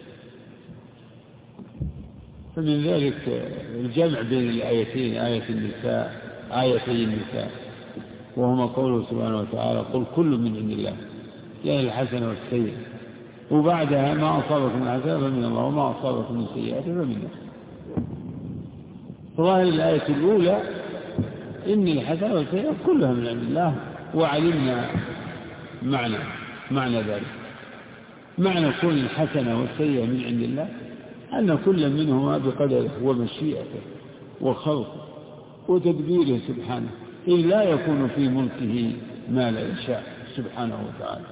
فمن ذلك الجمع بين الآيتين، آية النساء آيتي النساء، وهما قوله سبحانه وتعالى: قل كل من عند الله يعني الحسنة والسيئة، وبعدها ما أصابكم من حسنة فمن الله وما أصابكم من سيئة فمن نفسه. ظاهر الآية الأولى إن الحسنة والسيئة كلها من عند الله، وعلمنا معنى معنى ذلك. معنى كون الحسنة والسيئة من عند الله أن كل منهما بقدره ومشيئته وخلقه وتدبيره سبحانه، إن لا يكون في ملكه ما لا يشاء سبحانه وتعالى.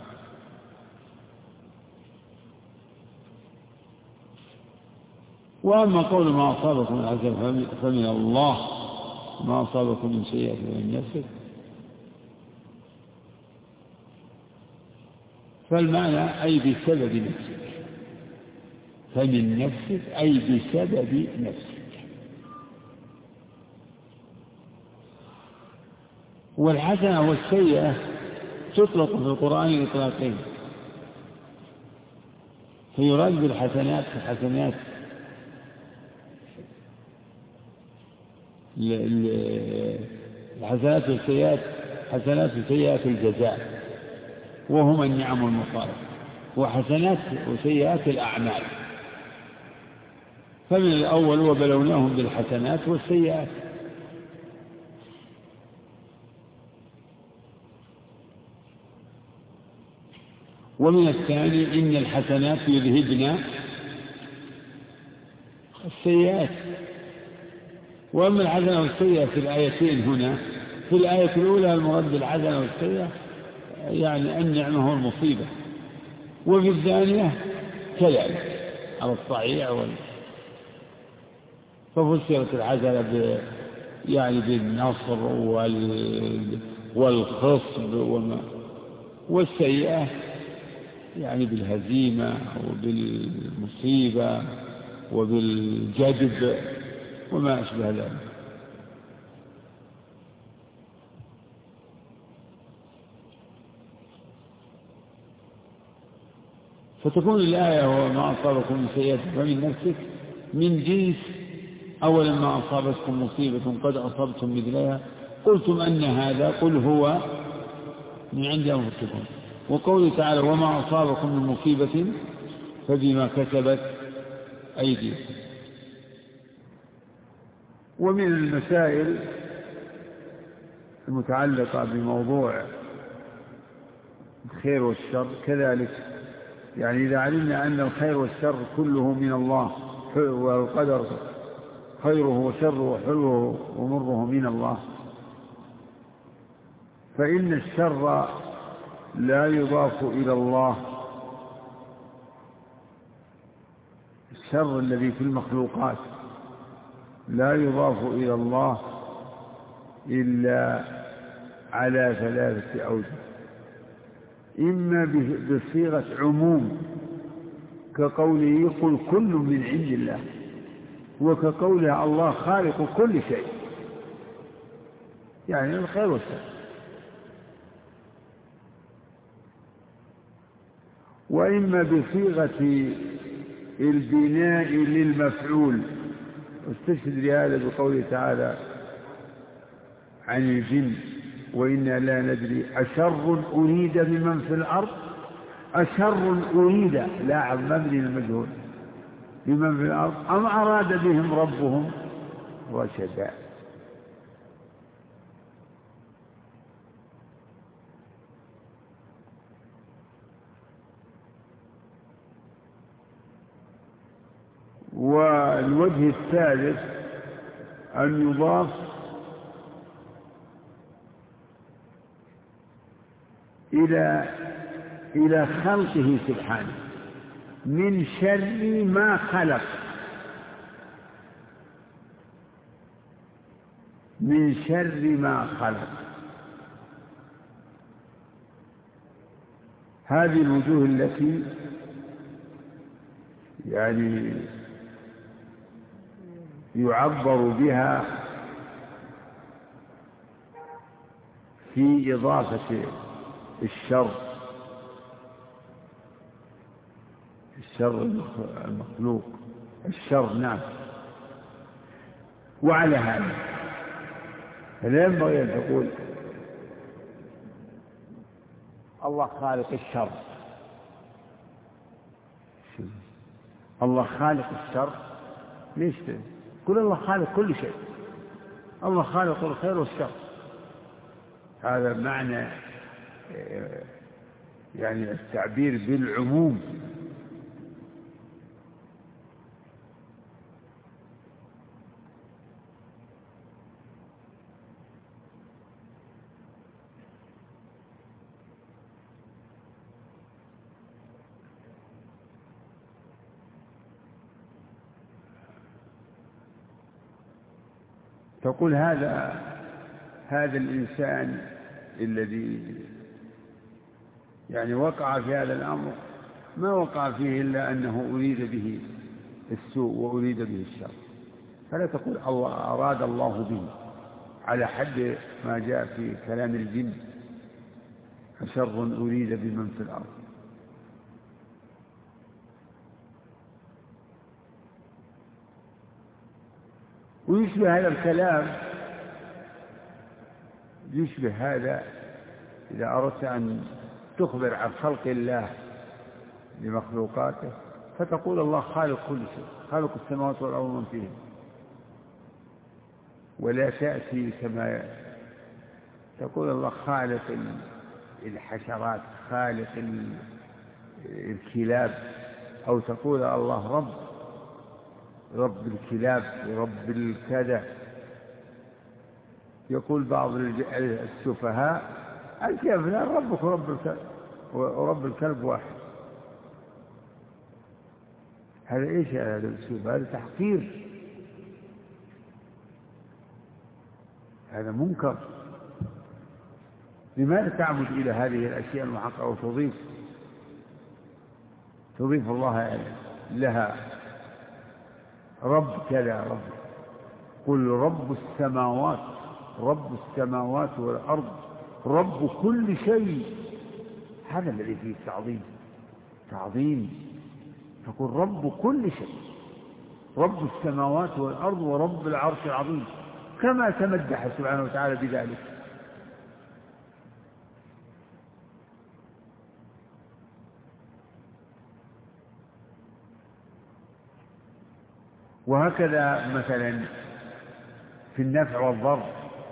وأما قول ما أصابكم من حسنة فمن الله، ما أصابكم من سيئة فمن نفسك، فالمعنى أي بسبب نفسك، فمن نفسك أي بسبب نفسك. والحسنة والسيئة تطلق في القرآن إطلاقين، فيراد بالحسنات الحسنات الحسنات والسيئات، حسنات وسيئات الجزاء وهما النعم والمصالح، وحسنات وسيئات الأعمال. فمن الأول وبلوناهم بالحسنات والسيئات، ومن الثاني إن الحسنات يذهبن السيئات. وأما الحسنة والسيئة في الآيتين هنا، في الآية الأولى المراد بالحسنة والسيئة يعني النعمة والمصيبة، وفي الثانية كذلك على الصحيح وال... ففسرت الحسنة ب... يعني بالنصر وال... والخصب وما، والسيئة يعني بالهزيمة وبالمصيبة وبالجدب وما أشبه ذلك. فتكون الآية وما أصابكم من سيئة فمن نفسك من جنس أولا ما أصابتكم مصيبة قد أصبتم مثلها قلتم أن هذا، قل هو من عند أنفسكم. وقوله تعالى وما أصابكم من مصيبة فبما كسبت أيديكم. ومن المسائل المتعلقة بموضوع الخير والشر كذلك، يعني إذا علمنا أن الخير والشر كله من الله، والقدر خيره وشره وحلوه ومره من الله، فإن الشر لا يضاف إلى الله. الشر الذي في المخلوقات لا يضاف إلى الله إلا على ثلاثة أوجه: إما بصيغة عموم كقوله قل كل من عند الله، وكقوله الله خالق كل شيء، يعني الخير والشر. وإما بصيغة البناء للمفعول، واستشهد لهذا بقوله تعالى عن الجن وإنا لا ندري أشر أريد بمن في الأرض، أشر أريد لا مبني المجهول بمن في الأرض أم أراد بهم ربهم رشدا. والوجه الثالث أن يضاف إلى إلى خلقه سبحانه من شر ما خلق، من شر ما خلق. هذه الوجوه التي يعني يعبر بها في إضافة الشر الشر المخلوق الشر نعم. وعلى هذا فلا ينبغي أن تقول الله خالق الشر، الله خالق الشر، ليش قل الله خالق كل شيء، الله خالق الخير والشر. هذا معنى يعني التعبير بالعموم. تقول هذا هذا الإنسان الذي يعني وقع في هذا الأمر ما وقع فيه إلا أنه أريد به السوء وأريد به الشر، فلا تقول الله أراد الله به، على حد ما جاء في كلام الجن: فشر أريد بمن في الأرض. ويشبه هذا الكلام يشبه هذا إذا أردت أن تخبر عن خلق الله لمخلوقاته فتقول الله خالق كل شيء، خالق السماوات والأرض ومن فيهن، ولا تأتي كما تقول الله خالق الحشرات، خالق الكلاب، أو تقول الله رب رب الكلاب ورب الكذا. يقول بعض السفهاء: أنت يا فلان ربك ورب الكلب ورب الكلب واحد. هذا إيش هذا الأسلوب؟ هذا تحقير، هذا منكر. لماذا تعبد إلى هذه الأشياء المحققة وتضيف تضيف الله لها رب كذا رب؟ قل رب السماوات رب السماوات والأرض رب كل شيء. هذا الذي فيه تعظيم تعظيم تقول رب كل شيء، رب السماوات والأرض ورب العرش العظيم، كما تمدح سبحانه وتعالى بذلك. وهكذا مثلا في النفع والضر،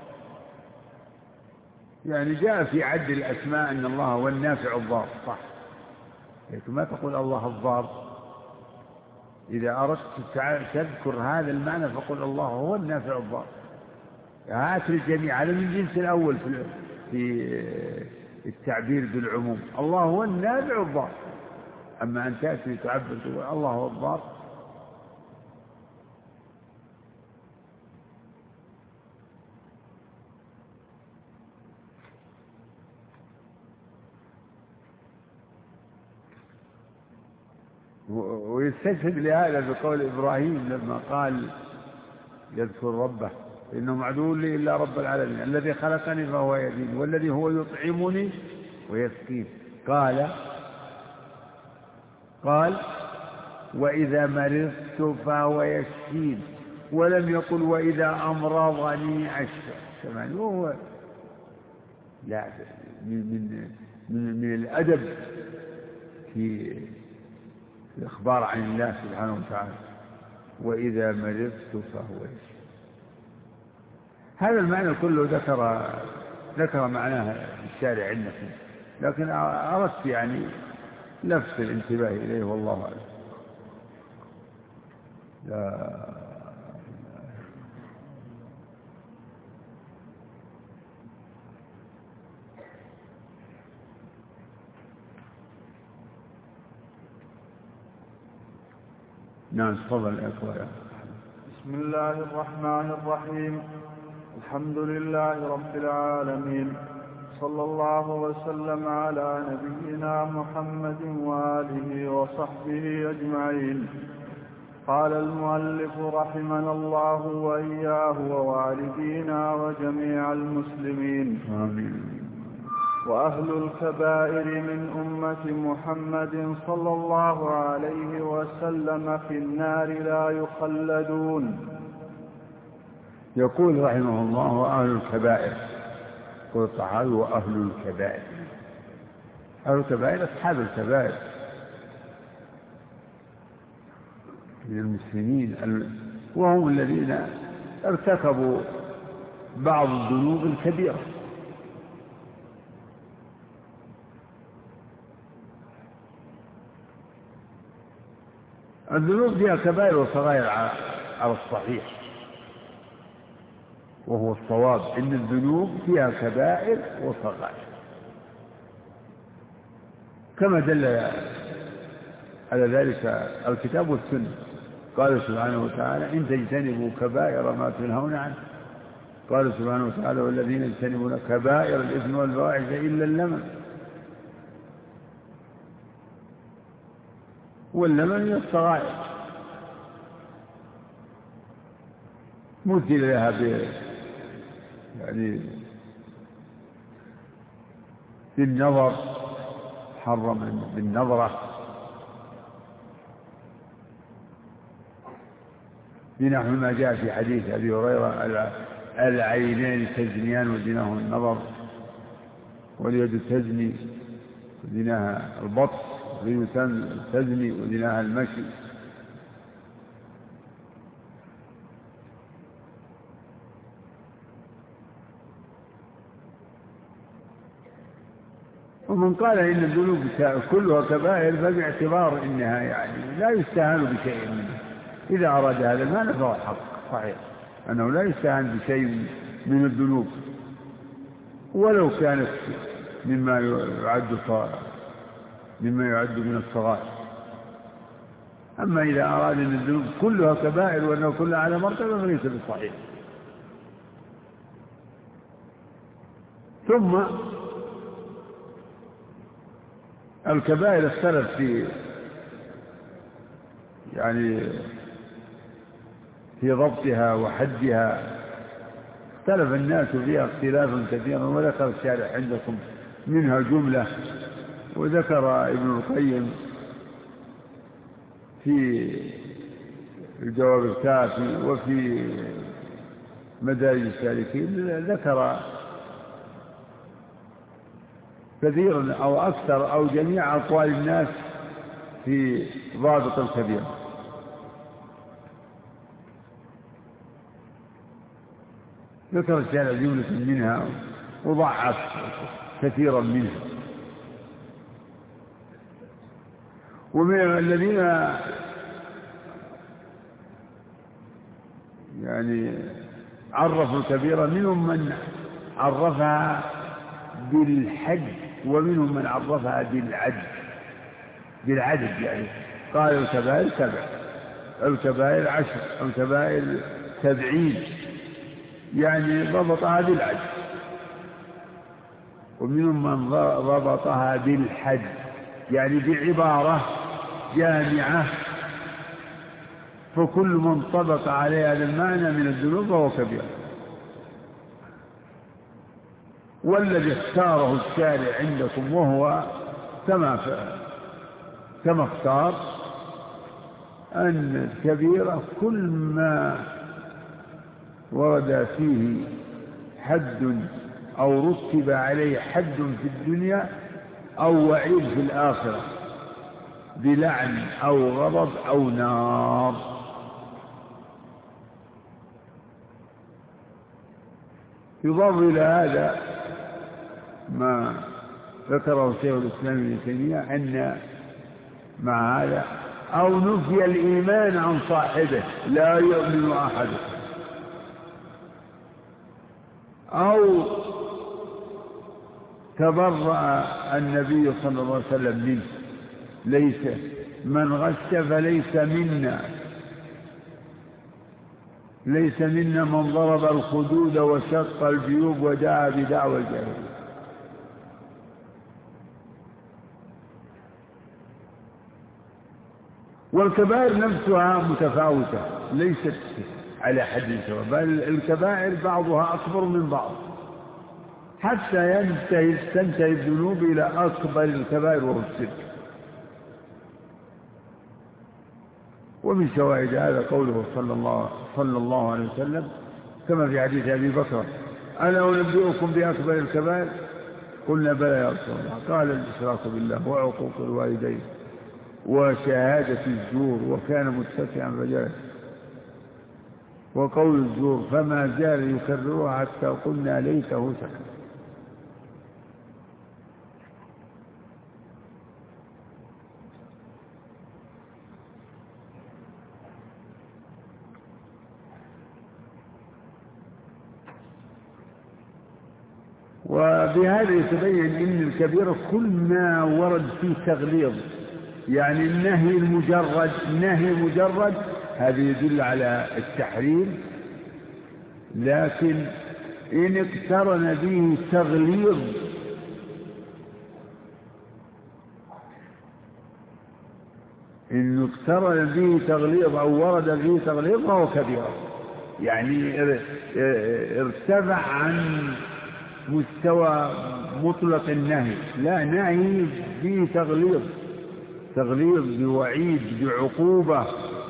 يعني جاء في عد الأسماء أن الله هو النافع الضار، صح، لكن ما تقول الله الضار. إذا أردت تذكر هذا المعنى فقل الله هو النافع الضار. هات الجميع على من جنس الأول في التعبير بالعموم، الله هو النافع الضار. أما أن تأتي تعبر تقول الله هو الضار، ويستشهد لهذا بقول إبراهيم لما قال يذكر ربه: إنه معدو لي إلا رب العالمين الذي خلقني فهو يهدين والذي هو يطعمني ويسقين. قال قال وإذا مرضت فهو يشفين، ولم يقل وإذا أمرضني أشفى. كمان هو لا من من من الأدب في الإخبار عن الله سبحانه وتعالى: وإذا مرضت فهو يشفي. هذا المعنى كله ذكر ذكر معناه الشارع عندكم، لكن أردت يعني لفت الانتباه إليه، والله أعلم. لا نعم، تفضل يا أخويا. بسم الله الرحمن الرحيم. الحمد لله رب العالمين، صلى الله وسلم على نبينا محمد وآله وصحبه أجمعين. قال المؤلف رحمنا الله وإياه ووالدينا وجميع المسلمين. آمين. وأهل الكبائر من أمة محمد صلى الله عليه وسلم في النار لا يخلدون. يقول رحمه الله: وأهل الكبائر. قل تعالى: وأهل الكبائر. أهل الكبائر أصحاب الكبائر من المسلمين وهم الذين ارتكبوا بعض الذنوب الكبيرة. الذنوب فيها كبائر وصغائر على الصحيح، وهو الصواب إن الذنوب فيها كبائر وصغائر كما دل على ذلك الكتاب والسنة. قال سبحانه وتعالى إن تجتنبوا كبائر ما تنهون عنه. قال سبحانه وتعالى والذين يجتنبون كبائر الإثم والفواحش إلا اللمم. واللمم من الصغائر مثل لها ب يعني بالنظر، حرم بالنظرة بنحو ما جاء في حديث أبي هريرة العينان تزنيان وزناه النظر، واليد تزني وزناها البطش، واليد تزني وزناها المشي. ومن قال إن الذنوب كلها كبائر فباعتبار إنها يعني لا يستهان بشيء منه. إذا أراد هذا المعنى فهو حق صحيح أنه لا يستهان بشيء من الذنوب ولو كانت مما يعد مما يعد من الصغائر. أما إذا أراد أن الذنوب كلها كبائر وأنه كلها على مرتبة فليس بالصحيح. ثم الكبائر اختلف في يعني في ضبطها وحدها، اختلف الناس فيها اختلافا كثيرا، وذكر الشارع عندكم منها جملة، وذكر ابن القيم في الجواب الكافي وفي مدارج السالكين ذكر كثيرا أو أكثر أو جميع أقوال الناس في ضابط الكبيرة. ذكر الشارع جملة منها وضعف كثيرا منها. ومن الذين يعني عرفوا الكبيرة منهم من عرفها بالحد ومنهم من عرفها بالعد بالعدد، يعني قال الكبائر سبع أو كبائر عشر أو كبائر سبعين، يعني ضبطها بالعد. ومنهم من ضبطها بالحد يعني بعبارة جامعة، فكل من طبق عليه هذا المعنى من الذنوب فهو كبير. والذي اختاره الشارع عندكم وهو كما كما اختار أن الكبيرة كل ما ورد فيه حد أو رتب عليه حد في الدنيا أو وعيد في الآخرة بلعن أو غضب أو نار. يضاف إلى هذا ما ذكره شيخ الإسلام ابن تيمية أن مع هذا أو نفي الإيمان عن صاحبه لا يؤمن أحدكم، أو تبرأ النبي صلى الله عليه وسلم منه ليس من غش فليس منا، ليس منا من ضرب الخدود وشق الجيوب ودعا بدعوى الجاهلية. والكبائر نفسها متفاوتة ليست على حد سواء، بل الكبائر بعضها أكبر من بعض حتى ينتهي تنتهي الذنوب إلى أكبر الكبائر وهو الشرك. ومن شواهد هذا قوله صلى الله, صلى الله عليه وسلم كما في حديث أبي بكر ألا أنبئكم بأكبر الكبائر؟ قلنا بلى يا رسول الله، قال الإشراك بالله وعقوق الوالدين وشهادة الزور، وكان متسكئا فجلس. وقول الزور فما زال يكررها حتى قلنا ليته سكت. وبهذا يتبين ان الكبيرة كل ما ورد فيه تغليظ، يعني النهي المجرد نهي مجرد هذا يدل على التحريم، لكن إن اقترن به تغليظ إن اقترن به تغليظ أو ورد به تغليظ فهو كبيرة، يعني ارتفع عن مستوى مطلق النهي، لا نهي به تغليظ تغليظ بوعيد بعقوبة.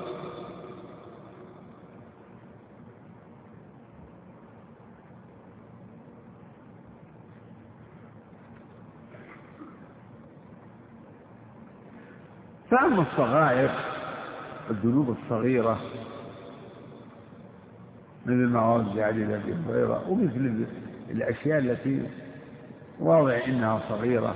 فأما الصغائر الذنوب الصغيرة مثل ما ورد علي أبي هريرة ومثل الأشياء التي واضح إنها صغيرة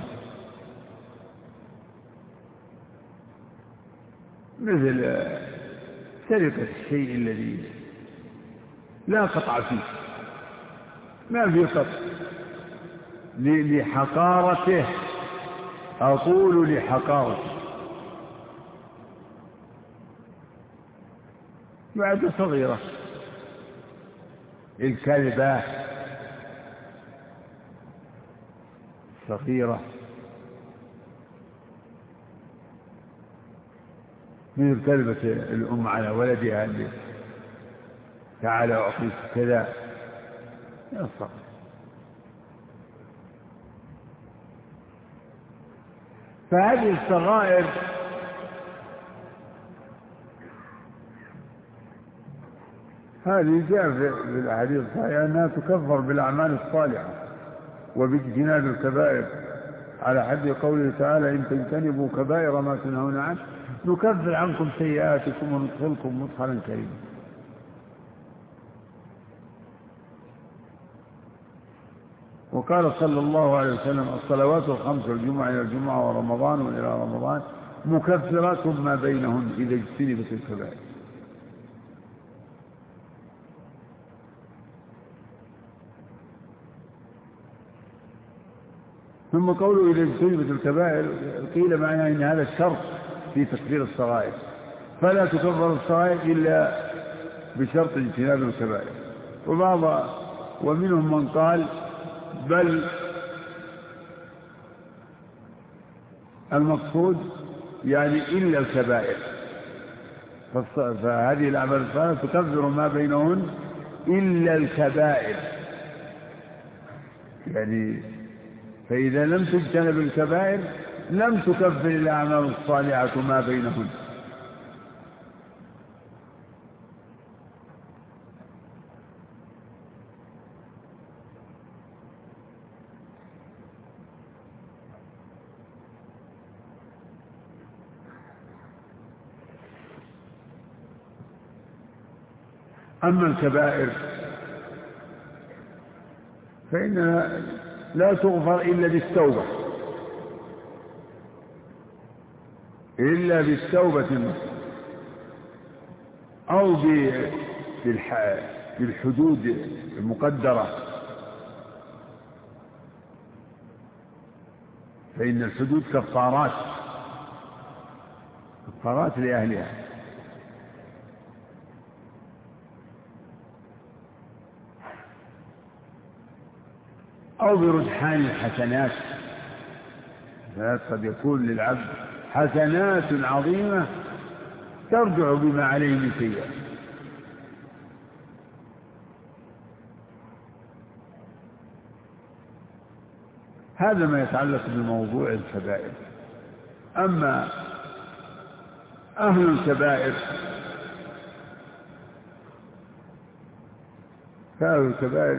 مثل سرقة الشيء الذي لا قطع فيه، ما في قطع لحقارته، أقول لحقارته بعد صغيرة. الكلبة صغيرة من كلمة الأم على ولدها اللي تعالى أعطيك كذا يصغر. فهذه الصغائر هذه جاء في الأحاديث الصحيحة أنها تكفر بالأعمال الصالحة وباجتناب الكبائر، على حد قوله تعالى إن تجتنبوا كبائر ما تنهون عنه نكفر عنكم سيئاتكم وندخلكم مدخلا كريما. وقال صلى الله عليه وسلم الصلوات الخمس والجمعة إلى الجمعة ورمضان وإلى رمضان مكفرات ما بينهن إذا اجتنبت الكبائر. ثم قوله إذا اجتنبت الكبائر قيل معناه إن هذا الشرط في تكفير الصغائر، فلا تكفر الصغائر إلا بشرط اجتناب الكبائر. وبعض ومنهم من قال بل المقصود يعني إلا الكبائر، فهذه الأعمال الصالحة تكفر ما بينهن إلا الكبائر، يعني فإذا لم تجتنب الكبائر لم تكفر الأعمال الصالحة ما بينهن. أما الكبائر فإنها لا تغفر إلا بالتوبة إلا بالتوبة أو بالحدود المقدرة، فإن الحدود كفارات كفارات لأهلها، أو برجحان الحسنات، قد يكون للعبد حسنات عظيمة ترجع بما عليه من سيئات. هذا ما يتعلق بموضوع الكبائر. أما أهل الكبائر فأهل الكبائر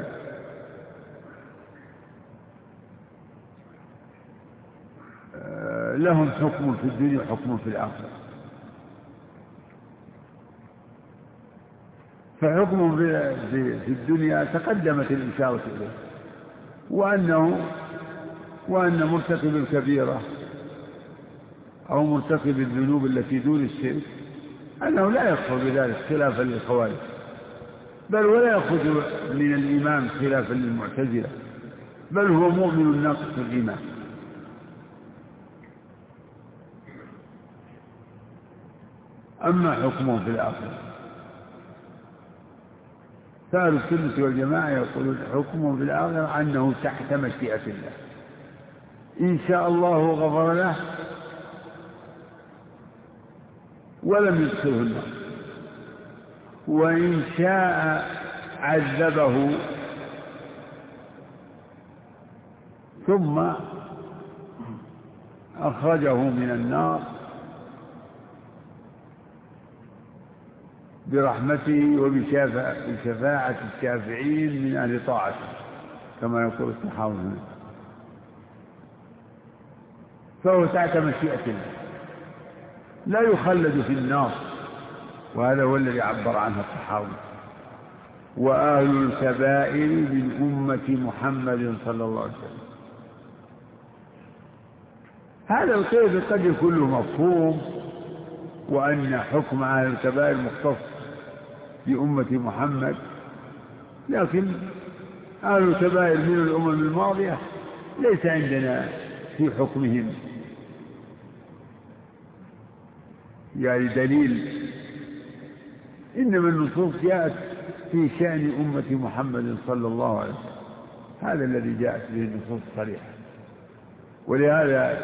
لهم حكم في الدنيا وحكم في الآخرة. فحكم في الدنيا تقدمت الإشارة إليه، وأنه وأن مرتكب الكبيرة أو مرتكب الذنوب التي دون الشرك أنه لا يكفر بذلك خلافا للخوارج، بل ولا يأخذ من الإيمان خلافا للمعتزلة، بل هو مؤمن ناقص الإيمان. أما حكمه في الآخرة فأهل السنة والجماعة يقولون حكمه في الآخرة أنه تحت مشيئة الله، إن شاء الله غفر له ولم يدخله النار، وإن شاء عذبه ثم أخرجه من النار برحمته وبشفاعة الشافعين من أهل طاعته كما يقول الصحابة، فهو تحت مشيئة الله لا يخلد في النار، وهذا هو الذي عبر عنه الصحابة. وأهل الكبائر من أمة محمد صلى الله عليه وسلم، هذا القيد قد يكون له مفهوم، وأن حكم أهل الكبائر مختص بأمة محمد، لكن أهل الكبائر من الأمم الماضية ليس عندنا في حكمهم يعني دليل، إنما النصوص جاءت في شأن أمة محمد صلى الله عليه وسلم، هذا الذي جاءت به النصوص الصريحة. ولهذا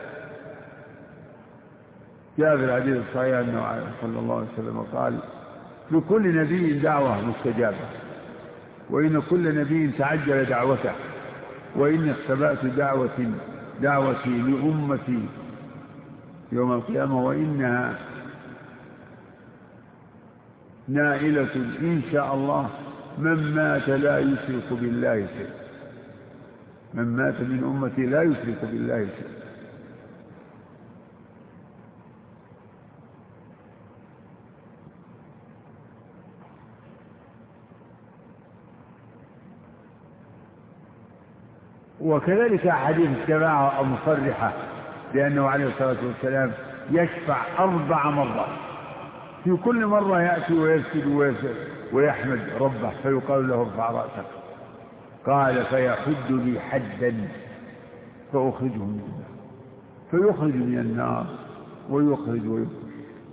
جاء في الحديث الصحيح أنه صلى الله عليه وسلم قال: لكل نبي دعوة مستجابة، وإن كل نبي تعجل دعوته، وإني اختبأت دعوة دعوتي لأمتي يوم القيامة، وإنها نائلة إن شاء الله من مات لا يشرك بالله شيئا، من مات من أمتي لا يشرك بالله شيئا. وكذلك حديث الشفاعة مصرحة لأنه عليه الصلاة والسلام يشفع أربع مرات، في كل مرة يأتي ويسجد ويحمد ربه فيقال له: ارفع رأسك. قال: فيحد لي حدا فأخرجه من النار، فيخرج من النار ويخرج ويخرج.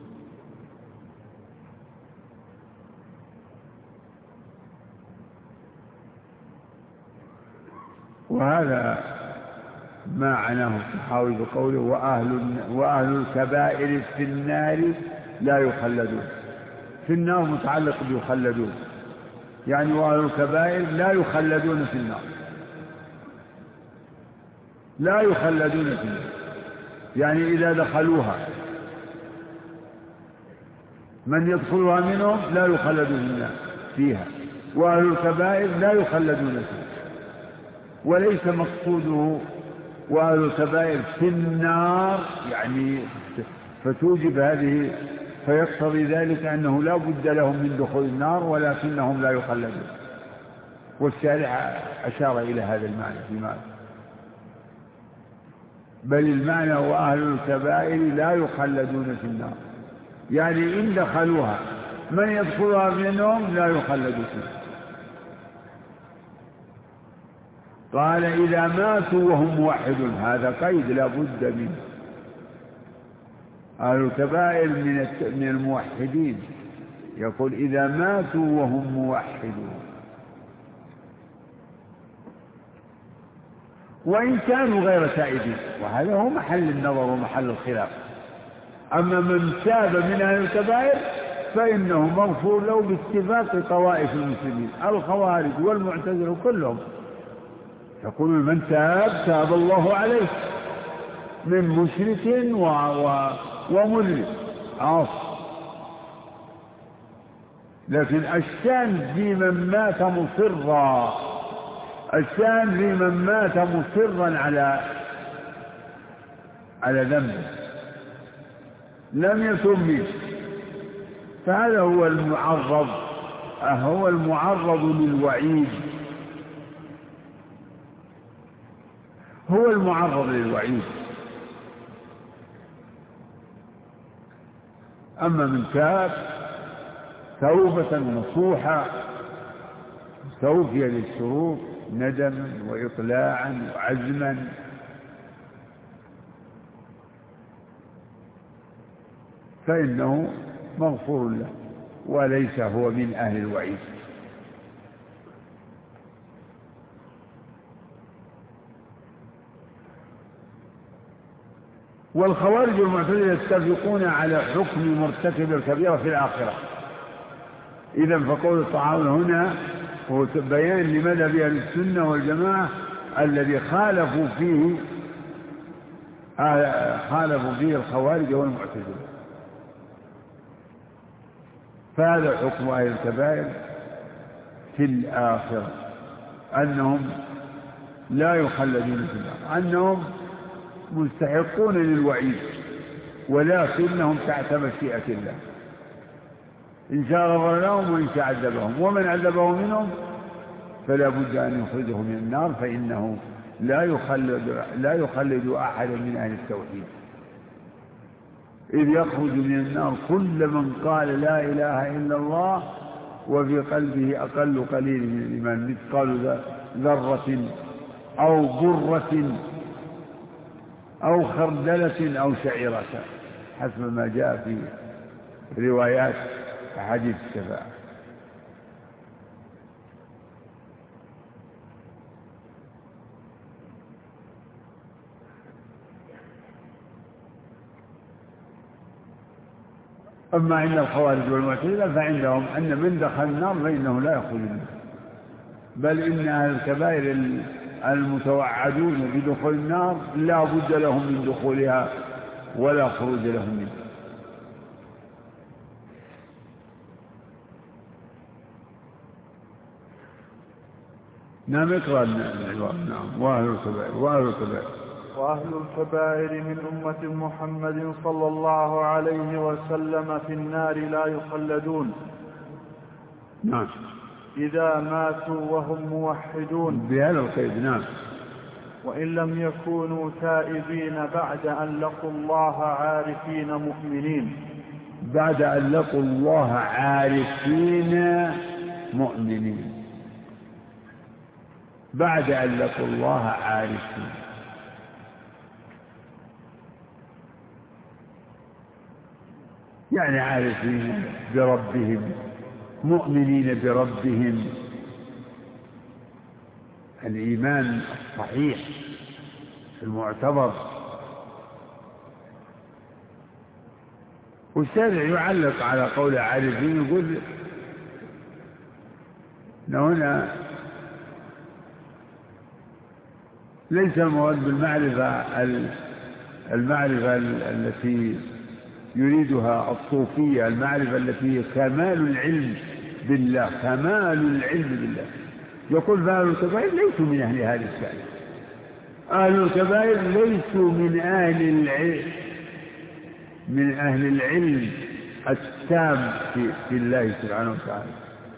وهذا ما عناه الصحابي بقوله: وأهل, وأهل الكبائر في النار لا يخلدون. في النار متعلق بيخلدون، يعني وأهل الكبائر لا يخلدون في النار، لا يخلدون في النار، يعني إذا دخلوها من يدخلها منهم لا يخلدون فيها، وأهل الكبائر لا يخلدون فيها. وليس مقصوده وأهل الكبائر في النار يعني فتوجب هذه، فيقتضي ذلك أنه لا بد لهم من دخول النار، ولكنهم لا يخلدون. والشارع أشار إلى هذا المعنى في معنى، بل المعنى وأهل الكبائر لا يخلدون في النار، يعني إن دخلوها من يدخلها منهم لا يخلد فيها. قال: إذا ماتوا وهم موحدون، هذا قيد لا بد منه. أهل الكبائر من الموحدين، يقول: إذا ماتوا وهم موحدون، وإن كانوا غير تائبين، وهذا هو محل النظر ومحل الخلاف. أما من تاب من أهل الكبائر فإنه مغفور له باتفاق طوائف المسلمين، الخوارج والمعتزلة كلهم يقول: من تاب تاب الله عليه، من مشرك و... و... ومذنب عاص. لكن الشان في من مات مصرا، الشان في من مات مصرا على على ذنبه لم يتم، فهذا هو المعرض هو المعرض للوعيد، هو المعرض للوعيد. أما من تاب توبة نصوحة توفي للشروط ندما وإقلاعا وعزما فإنه مغفور له وليس هو من أهل الوعيد. والخوارج والمعتزلة يتفقون على حكم مرتكب الكبيرة في الآخرة. إذن فقول الطحاوي هنا هو بيان لمذهب أهل السنة والجماعة الذي خالفوا فيه خالفوا فيه الخوارج والمعتزلة. فهذا حكم أهل الكبائر في الآخرة، أنهم لا يخلدون في النار، أنهم مستحقون للوعيد ولكنهم تحت مشيئة الله، إن شاء غفر لهم وإن شاء عذبهم، ومن عذبه منهم فلا بد أن يخرجه من النار، فإنه لا يخلد, لا يخلد أحد من أهل التوحيد، إذ يخرج من النار كل من قال لا إله إلا الله وفي قلبه أقل قليل من الإيمان مثقال ذرة أو برة أو خردلة أو شعيرة حسب ما جاء في روايات أحاديث الشفاعة. أما عند الخوارج والمعتزلة فعندهم أن من دخل النار فإنه لا يخرج منها، بل إن أهل الكبائر المتوعدون بدخول النار لا بد لهم من دخولها ولا خروج لهم منها. نعم اقرأ نعم. وأهل الكبائر وأهل الكبائر وأهل الكبائر من أمة محمد صلى الله عليه وسلم في النار لا يخلدون. نعم. إذا ماتوا وهم موحدون. بهذا القيد. نعم. وإن لم يكونوا تائبين بعد أن لقوا الله عارفين مؤمنين. بعد أن لقوا الله عارفين مؤمنين. بعد أن لقوا الله عارفين، يعني عارفين بربهم مؤمنين بربهم، الإيمان الصحيح المعتبر. والشارع يعلق على قول عارفين يقول هنا ليس المراد بالمعرفة المعرفة التي يريدها الصوفية، المعرفة التي هي كمال العلم بالله، كمال العلم بالله. يقول فأهل الكبائر ليسوا من أهل هذه الشأن، أهل الكبائر ليسوا من أهل العلم من أهل العلم التام في, في الله سبحانه وتعالى.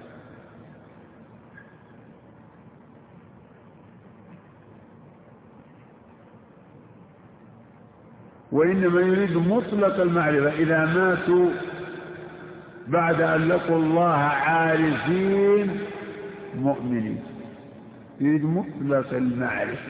وإنما يريد مطلق المعرفة إذا ماتوا بعد أن لقوا الله عارفين مؤمنين، يريد مطلق المعرفة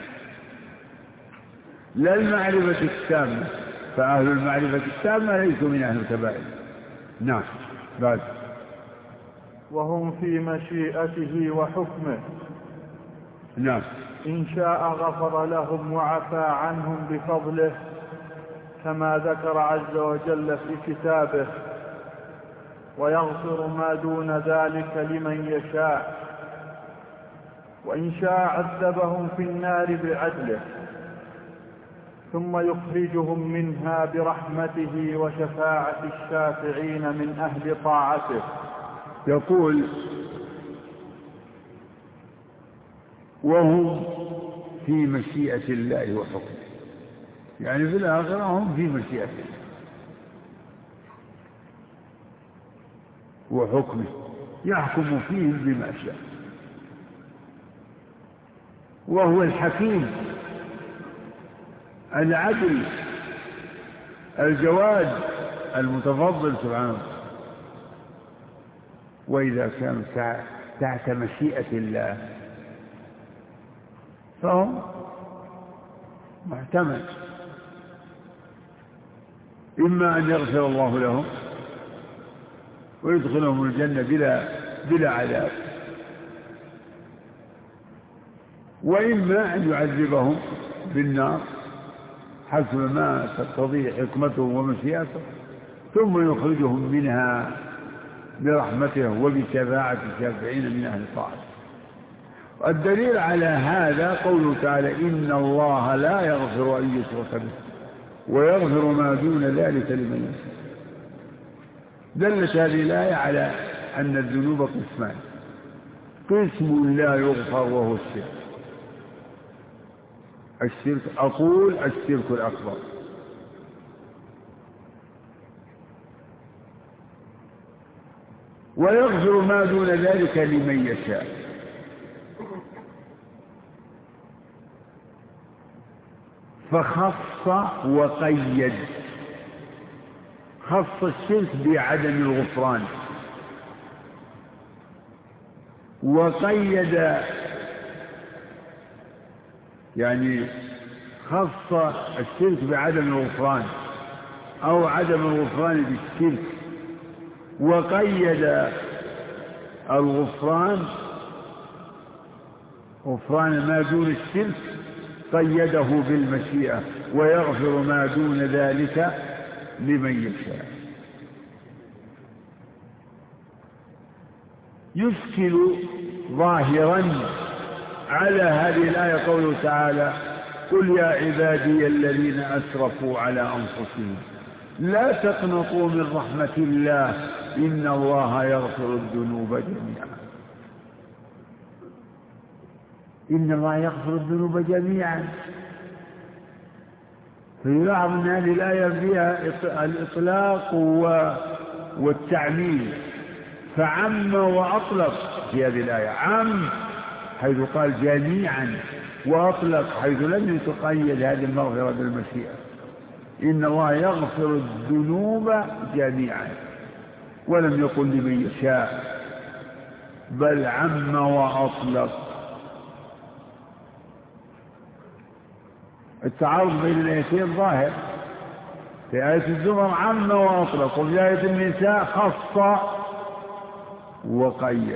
لا المعرفة التامة، فأهل المعرفة التامة ليسوا من أهل الكبائر. نعم. بعد وهم في مشيئته وحكمه. نعم. إن شاء غفر لهم وعفى عنهم بفضله كما ذكر عز وجل في كتابه، ويغفر ما دون ذلك لمن يشاء، وإن شاء عذبهم في النار بعدله ثم يخرجهم منها برحمته وشفاعة الشافعين من أهل طاعته. يقول وهم في مشيئة الله وحكمه، يعني في الآخرة هم في مشيئة الله وحكمه. يحكم فيهم بما شاء، وهو الحكيم العدل الجواد المتفضل سبحانه. وإذا كانوا تحت مشيئة الله فهم محتمل، إما أن يغفر الله لهم ويدخلهم الجنة بلا, بلا عذاب، وإما أن يعذبهم بالنار حسب ما تقتضي حكمته ومشيئته، ثم يخرجهم منها برحمته وبشفاعة الشافعين من أهل الطاعة. الدليل على هذا قوله تعالى: إن الله لا يغفر أن يشرك به ويغفر ما دون ذلك لمن يشاء. دلت هذه الآية على أن الذنوب قسمان: قسم لا يغفر وهو الشرك، الشرك أقول الشرك الأكبر، ويغفر ما دون ذلك لمن يشاء. فخص وقيد، خص الشرك بعدم الغفران، وقيد يعني خص الشرك بعدم الغفران أو عدم الغفران بالشرك، وقيد الغفران غفران ما دون الشرك قيده بالمشيئة، ويغفر ما دون ذلك لمن يشاء. يشكل ظاهرا على هذه الآية قوله تعالى: قل يا عبادي الذين أسرفوا على أنفسهم لا تقنطوا من رحمة الله إن الله يغفر الذنوب جميعا. إن الله يغفر الذنوب جميعا. فيلاحظ أن هذه الآية فيها الإطلاق والتعميم، فعم وأطلق في هذه الآية. عم حيث قال جميعا، وأطلق حيث لم يتقيد هذه المغفرة بالمشيئة. إن الله يغفر الذنوب جميعا، ولم يقل لمن يشاء، بل عم وأطلق. التعارض بين الآيتين ظاهر. في آية الزمر عم وأطلق، وفي آية النساء خص وقيد.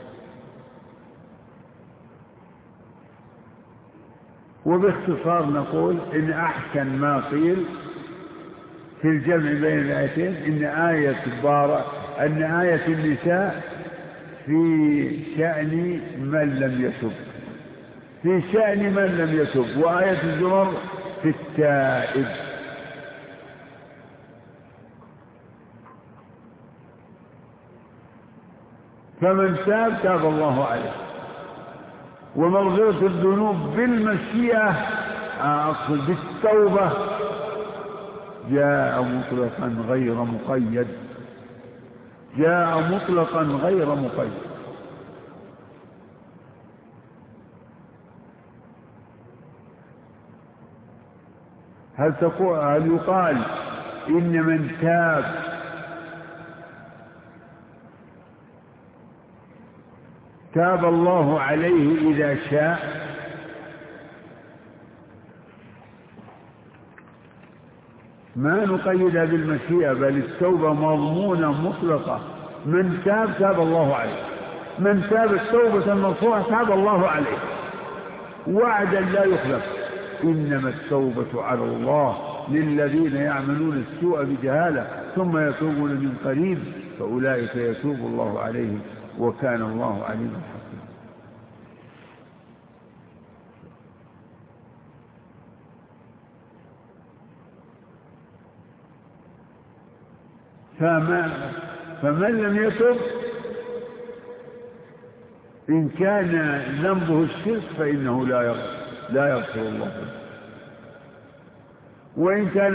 وباختصار نقول إن أحسن ما قيل في الجمع بين الآيتين إن آية بارة أن آية النساء في شأن من لم يتب، في شأن من لم يتب، وآية الزمر في التائب. فمن تاب تاب الله عليه. ومغفرة الذنوب بالمشيئة أقصد بالتوبة جاء مطلقا غير مقيد، جاء مطلقا غير مقيد. هل تقول هل يقال إن من تاب تاب الله عليه إذا شاء؟ ما نقيدها بالمشيئة، بل التوبة مضمونة مطلقة. من تاب تاب الله عليه، من تاب التوبة النصوح تاب الله عليه، وعدا لا يخلف. إنما التوبة على الله للذين يعملون السوء بجهالة ثم يتوبون من قريب فأولئك يتوب الله عليهم وكان الله عليما حكيما. فما فمن لم يتب إن كان ذنبه الشرك فإنه لا يغفر لا يغفر الله له، وإن كان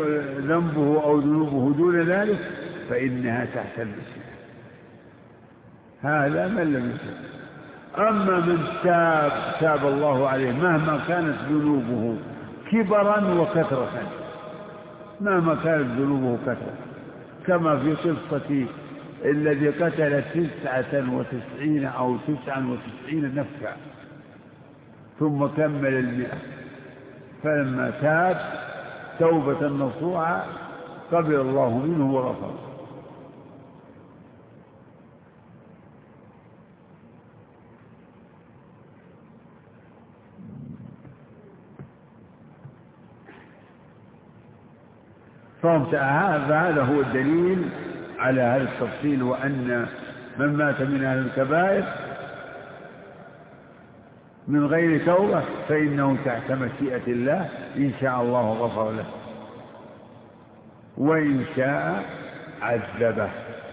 ذنبه أو ذنوبه دون ذلك فإنها تحت المشيئة. هذا من لم يتب. أما من تاب تاب الله عليه مهما كانت ذنوبه كبرا وكثرة، مهما كانت ذنوبه كثرة، كما في قصة الذي قتل تسعة وتسعين أو تسعا وتسعين نفسا ثم كمل المئة، فلما تاب توبة نصوحا قبل الله منه وغفر. فهذا هو الدليل على هذا التفصيل، وأن من مات من أهل الكبائر من غير توبة فإنه تحت مشيئة الله، إن شاء الله غفر له وإن شاء عذبه.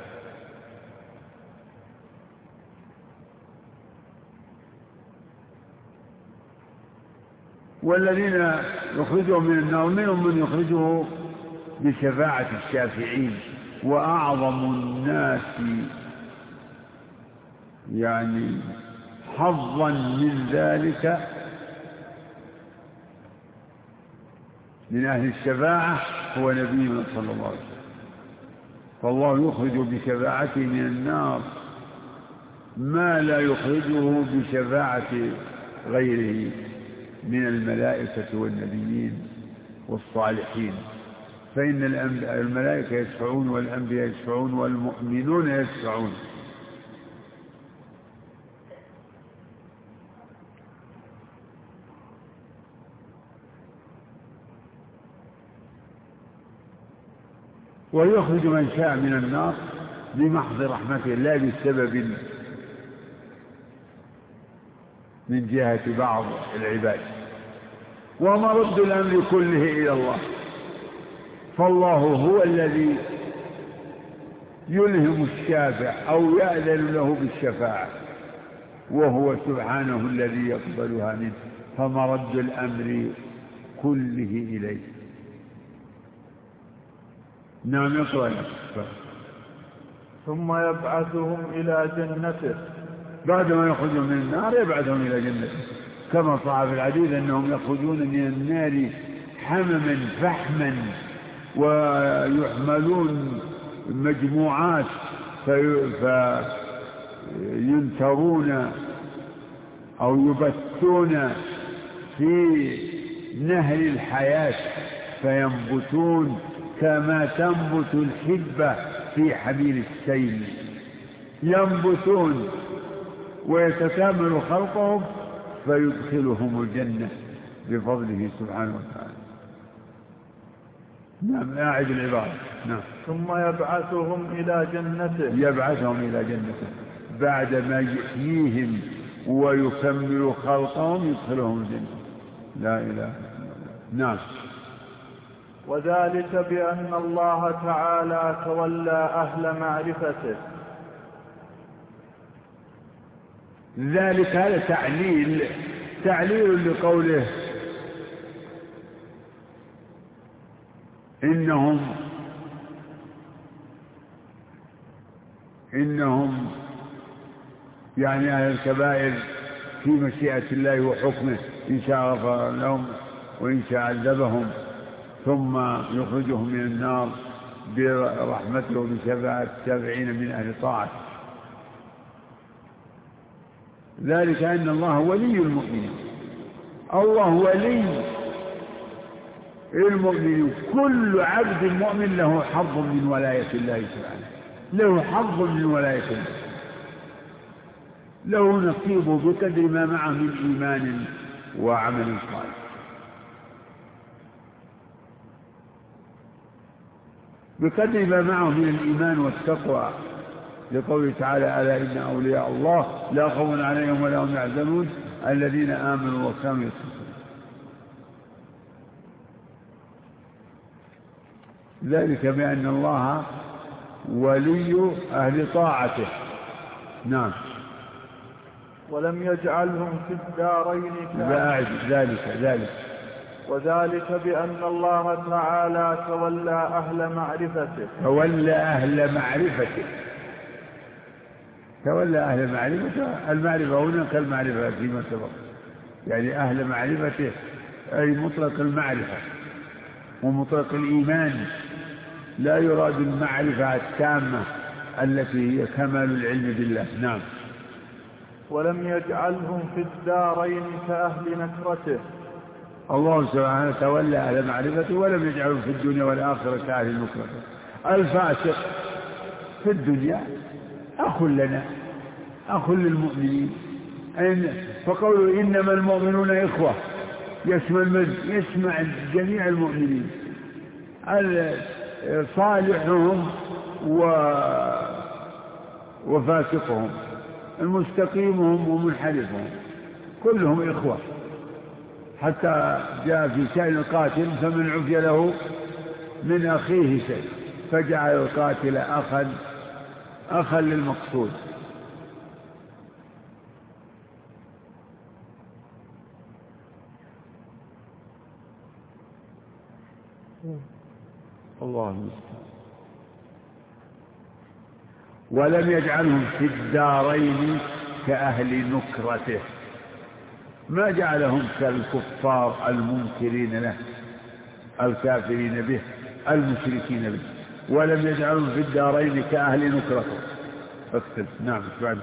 والذين يخرجهم من النار منهم من يخرجه بشفاعة الشافعين، وأعظم الناس يعني حظا من ذلك من أهل الشفاعة هو نبينا صلى الله عليه وسلم، فالله يخرج بشفاعته من النار ما لا يخرجه بشفاعة غيره من الملائكة والنبيين والصالحين، فإن الملائكة يشفعون والأنبياء يشفعون والمؤمنون يشفعون. ويخرج من شاء من النار بمحض رحمته لا بسبب من جهة بعض العباد، ومرد الأمر كله إلى الله، فالله هو الذي يلهم الشافع أو يأذن له بالشفاعة، وهو سبحانه الذي يقبلها منه، فمرد الأمر كله إليه. نعم يقول ثم يبعثهم إلى جنته، بعدما يخرجون من النار يبعثهم إلى جنته، كما صح في الحديث أنهم يخرجون من النار حمما فحما ويحملون مجموعات فينترون أو يبثون في نهر الحياة فينبتون كما تنبت الحبة في حبيل السيل، ينبتون ويتكامل خلقهم فيدخلهم الجنة بفضله سبحانه وتعالى. نعم أعد العبارة. نعم. ثم يبعثهم إلى جنته، يبعثهم إلى جنته بعدما يحييهم ويكمل خلقهم يدخلهم الجنة. لا إله إلا الله. نعم. وذلك بأن الله تعالى تولى أهل معرفته. ذلك هذا تعليل تعليل لقوله إنهم إنهم يعني أهل الكبائر في مشيئة الله وحكمه، إن شاء غفر لهم وإن شاء عذبهم، ثم يخرجهم من النار برحمته وبشفاعة التابعين من أهل طاعته. ذلك أن الله ولي المؤمنين، الله ولي المؤمنين، كل عبد مؤمن له حظ من ولاية الله سبحانه، له حظ من ولاية الله، له نصيبه بقدر ما معه من إيمان وعمل صالح، بقدر ما معه من الإيمان والتقوى، لقوله تعالى ألا إن أولياء الله لا خوف عليهم ولا هم يحزنون الذين آمنوا وكانوا يتقون. ذلك بأن الله ولي أهل طاعته. نعم. ولم يجعلهم في الدارين ذلك ذلك وذلك بأن الله تعالى تولى أهل معرفته تولى أهل معرفته تولى أهل المعرفة. المعرفة هنا كالمعرفة فيما سبق، يعني أهل معرفته أي مطلق المعرفة ومطلق الإيمان، لا يراد المعرفة التامة التي هي كمال العلم بالله. نعم. ولم يجعلهم في الدارين كأهل نكرته. الله سبحانه تولى أهل معرفته ولم يجعلهم في الدنيا والآخرة كأهل نكرته. الفاسق في الدنيا أخ لنا، أخ للمؤمنين، فقوله إنما المؤمنون إخوة يشمل من؟ يسمع جميع المؤمنين، صالحهم وفاسقهم، المستقيمهم ومنحرفهم، كلهم إخوة. حتى جاء في شأن القاتل فمن عفي له من أخيه شيء فجعل القاتل أخا أخا للمقصود. الله المستعان. ولم يجعلهم في الدارين كأهل نكرته، ما جعلهم كالكفار المنكرين له الكافرين به المشركين به. ولم يجعلهم في الدارين كأهل نكرته. اكتب. نعم. بعد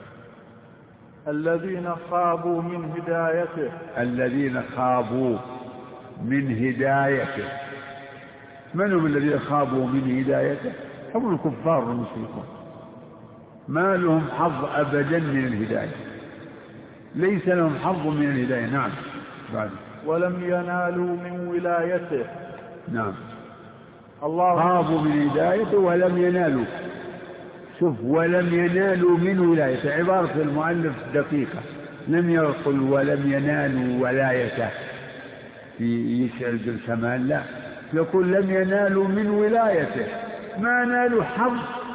الذين خابوا من هدايته. الذين خابوا من هدايته. من هم الذين خابوا من هدايته؟ هم الكفار والمشركون، ما لهم حظ أبدا من الهداية، ليس لهم حظ من الهداية. نعم. بعد ولم ينالوا من ولايته. نعم. الله خابوا من هدايته ولم ينالوا. شوف، ولم ينالوا من ولايته، عبارة المؤلف دقيقة، لم يقل ولم ينالوا ولايته يشعر بالكمال، لا، يقول لم ينالوا من ولايته، ما نالوا حظ.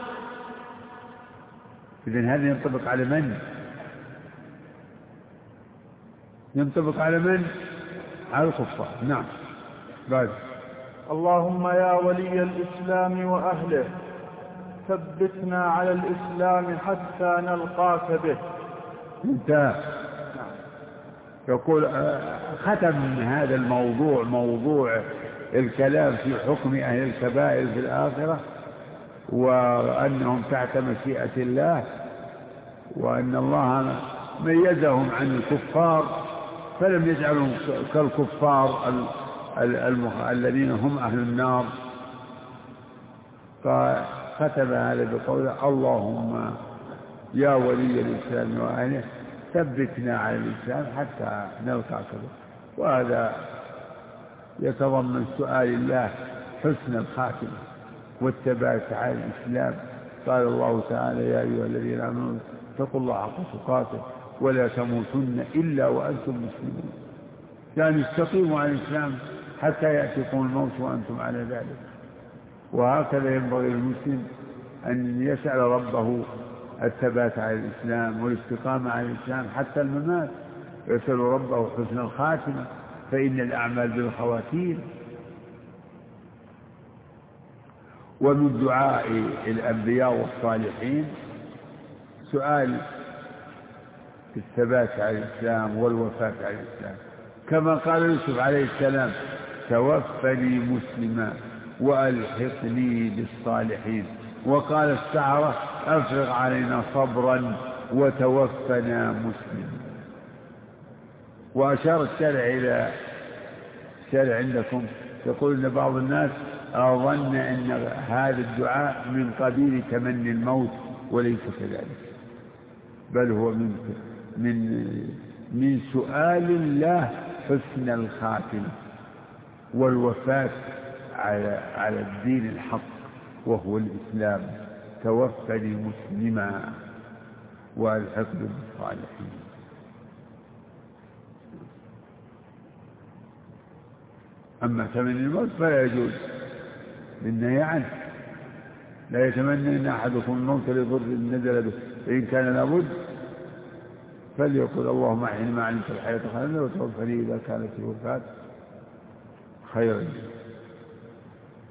إذن هذا ينطبق على من؟ ينطبق على من؟ على الكفار. نعم. بعد اللهم يا ولي الإسلام وأهله ثبتنا على الإسلام حتى نلقاك به. انتهى. يقول ختم من هذا الموضوع، موضوع الكلام في حكم أهل الكبائر في الآخرة، وأنهم تحت مشيئة الله، وأن الله ميزهم عن الكفار فلم يجعلهم كالكفار الذين هم أهل النار. فختم هذا بقوله اللهم يا ولي الإسلام وأهله ثبتنا على الإسلام حتى نلقاك به. وهذا يتضمن سؤال الله حسن الخاتمة والثبات على الإسلام. قال الله تعالى يا أيها الذين آمنوا اتقوا الله حق تقاته ولا تموتن إلا وأنتم مسلمون، يعني استقيموا على الإسلام حتى يأتيكم الموت وأنتم على ذلك. وهكذا ينبغي المسلم أن يسأل ربه الثبات على الإسلام والاستقامة على الإسلام حتى الممات، يسأل ربه حسن الخاتمة، فإن الأعمال بالخواتيم. ومن دعاء الأنبياء والصالحين سؤال الثبات على الإسلام والوفاة على الإسلام، كما قال يوسف عليه السلام توفني مسلما وألحقني بالصالحين، وقال السحرة أفرغ علينا صبرا وتوفنا مسلما. وأشار الشارع إلى الشارع عندكم يقول أن بعض الناس أظن أن هذا الدعاء من قبيل تمني الموت، وليس كذلك، بل هو من من من سؤال الله حسن الخاتمة والوفاة على على الدين الحق وهو الإسلام. توفني مسلما والحقني بالصالحين. أما تمني الموت فلا يجوز بالنهي عنه، لا يتمنى أن أحدكم الموت لضر نزل به، فإن كان لابد فليقول اللهم أحيني ما علمت الحياة خيرا وتوفني إذا كانت الوفاة خيرا.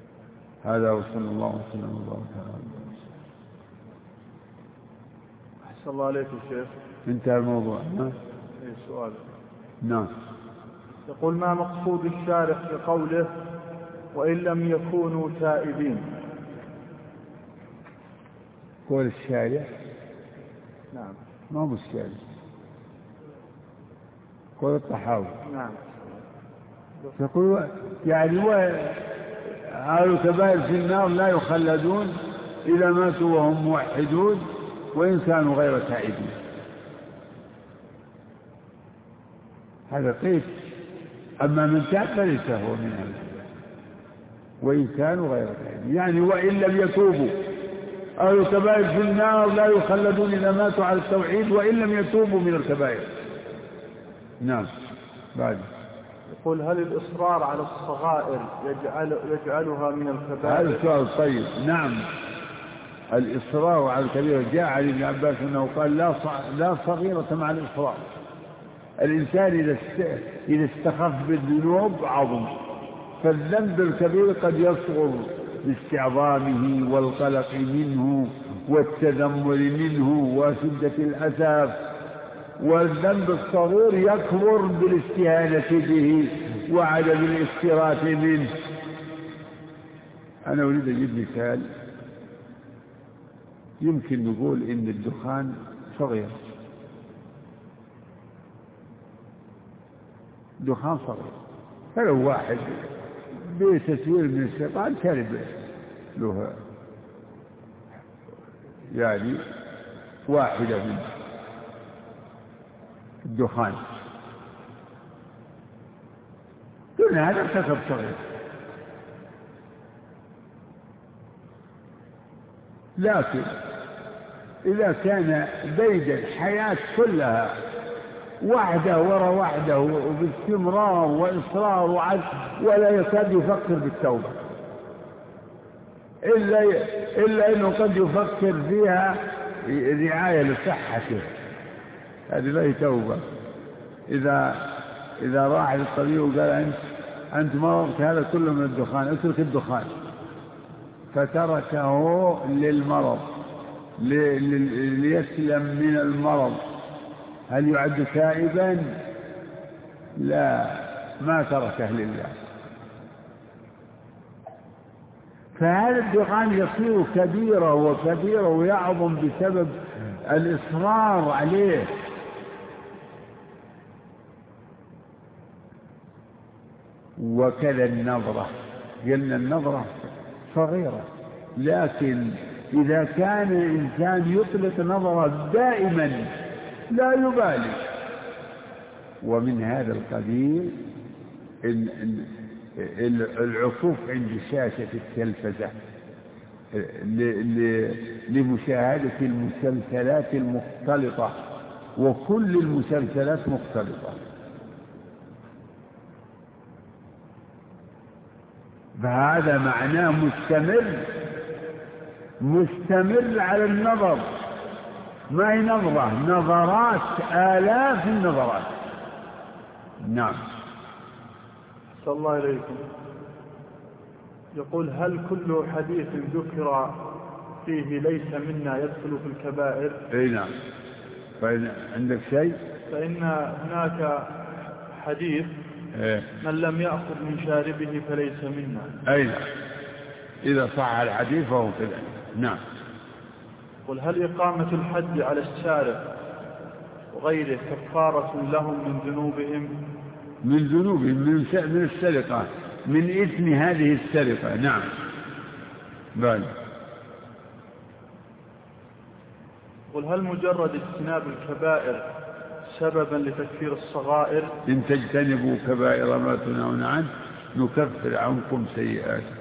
هذا وصلى الله وسلم وبارك على صلى الله عليه الشيخ. انتهى الموضوع. اي سؤال. نعم. يقول ما مقصود الشارح بقوله وإن لم يكونوا تائبين؟ قول الشارع. نعم. ما هو الشارع، قول الطحاوي. نعم. يقول يعني أهل الكبائر في النار لا يخلدون إذا ماتوا وهم موحدون وإن كانوا غير تائبين. هذا قيد. أما من تاب فليس هو من أهل الكبائر وإن كانوا غير تائبين، يعني وإن لم يتوبوا. أهل الكبائر في النار لا يخلدون إذا ماتوا على التوحيد وإن لم يتوبوا من الكبائر. نعم. بعد يقول هل الإصرار على الصغائر يجعل يجعلها من الكبائر؟ هذا سؤال طيب. نعم، الإصرار على الكبيرة جاء عن ابن عباس أنه قال لا لا صغيرة مع الإصرار. الإنسان إذا إذا استخف بالذنوب عظم، فالذنب الكبير قد يصغر باستعظامه والقلق منه والتذمر منه وشدة الأسف، والذنب الصغير يكبر بالاستهانة به وعدم الاستراحة منه. أنا أريد أجيب مثال. يمكن نقول إن الدخان صغير، دخان صغير، فلو واحد بتسوير من الشيطان شرب له يعني واحدة من الدخان دون هذا ارتكب صغير. لكن إذا كان بيد الحياة كلها وحده وراء وحده وباستمرار وإصرار وعد ولا يكاد يفكر بالتوبة إلا, إلا أنه قد يفكر فيها رعاية لصحته، هذه لا هي توبة. إذا إذا راح للطبيب وقال أنت أنت مرضت هذا كله من الدخان، اترك الدخان، فتركه للمرض ليسلم من المرض، هل يعد تائبا؟ لا، ما تركه لله. فهذا الدخان يصير كبيرة وكبيرة ويعظم بسبب الإصرار عليه. وكذا النظرة، قلنا النظرة صغيرة، لكن إذا كان الإنسان يطلق نظرة دائما لا يبالي. ومن هذا القبيل العكوف عند شاشة التلفزة لمشاهدة المسلسلات المختلطة، وكل المسلسلات مختلطة، فهذا معناه مستمر مستمر على النظر، ما هي نظرة، نظرات، آلاف النظرات. نعم. صلى الله عليكم. يقول هل كل حديث ذكر فيه ليس منا يدخل في الكبائر؟ اي نعم. فإن عندك شيء؟ فإن هناك حديث إيه؟ من لم يأخذ من شاربه فليس منا. أي نعم، إذا صح الحديث فهو كذا. نعم. قل هل إقامة الحد على الشارب وغيره كفارة لهم من ذنوبهم؟ من ذنوبهم، من السرقة، من إثم هذه السرقة. نعم. بل قل هل مجرد اجتناب الكبائر سببا لتكفير الصغائر؟ إن تجتنبوا كبائر ما تنهون عنه نكفر عنكم سيئاتكم.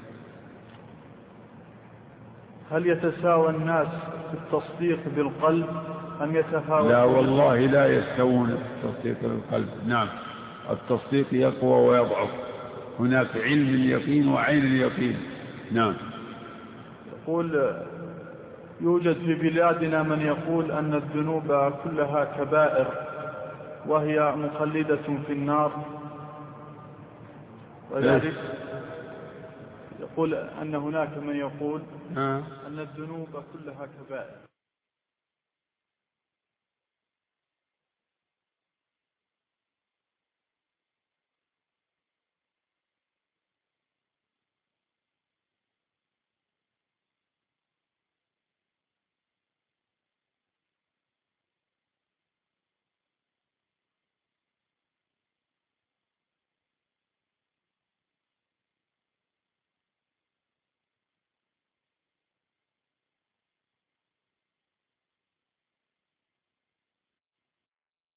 هل يتساوى الناس في التصديق بالقلب أم يتفاوت؟ لا والله لا يستوون في التصديق بالقلب. نعم، التصديق يقوى ويضعف، هناك علم اليقين وعين اليقين. نعم. يقول يوجد في بلادنا من يقول أن الذنوب كلها كبائر وهي مخلدة في النار، وذلك يقول أن هناك من يقول أن الذنوب كلها كبائر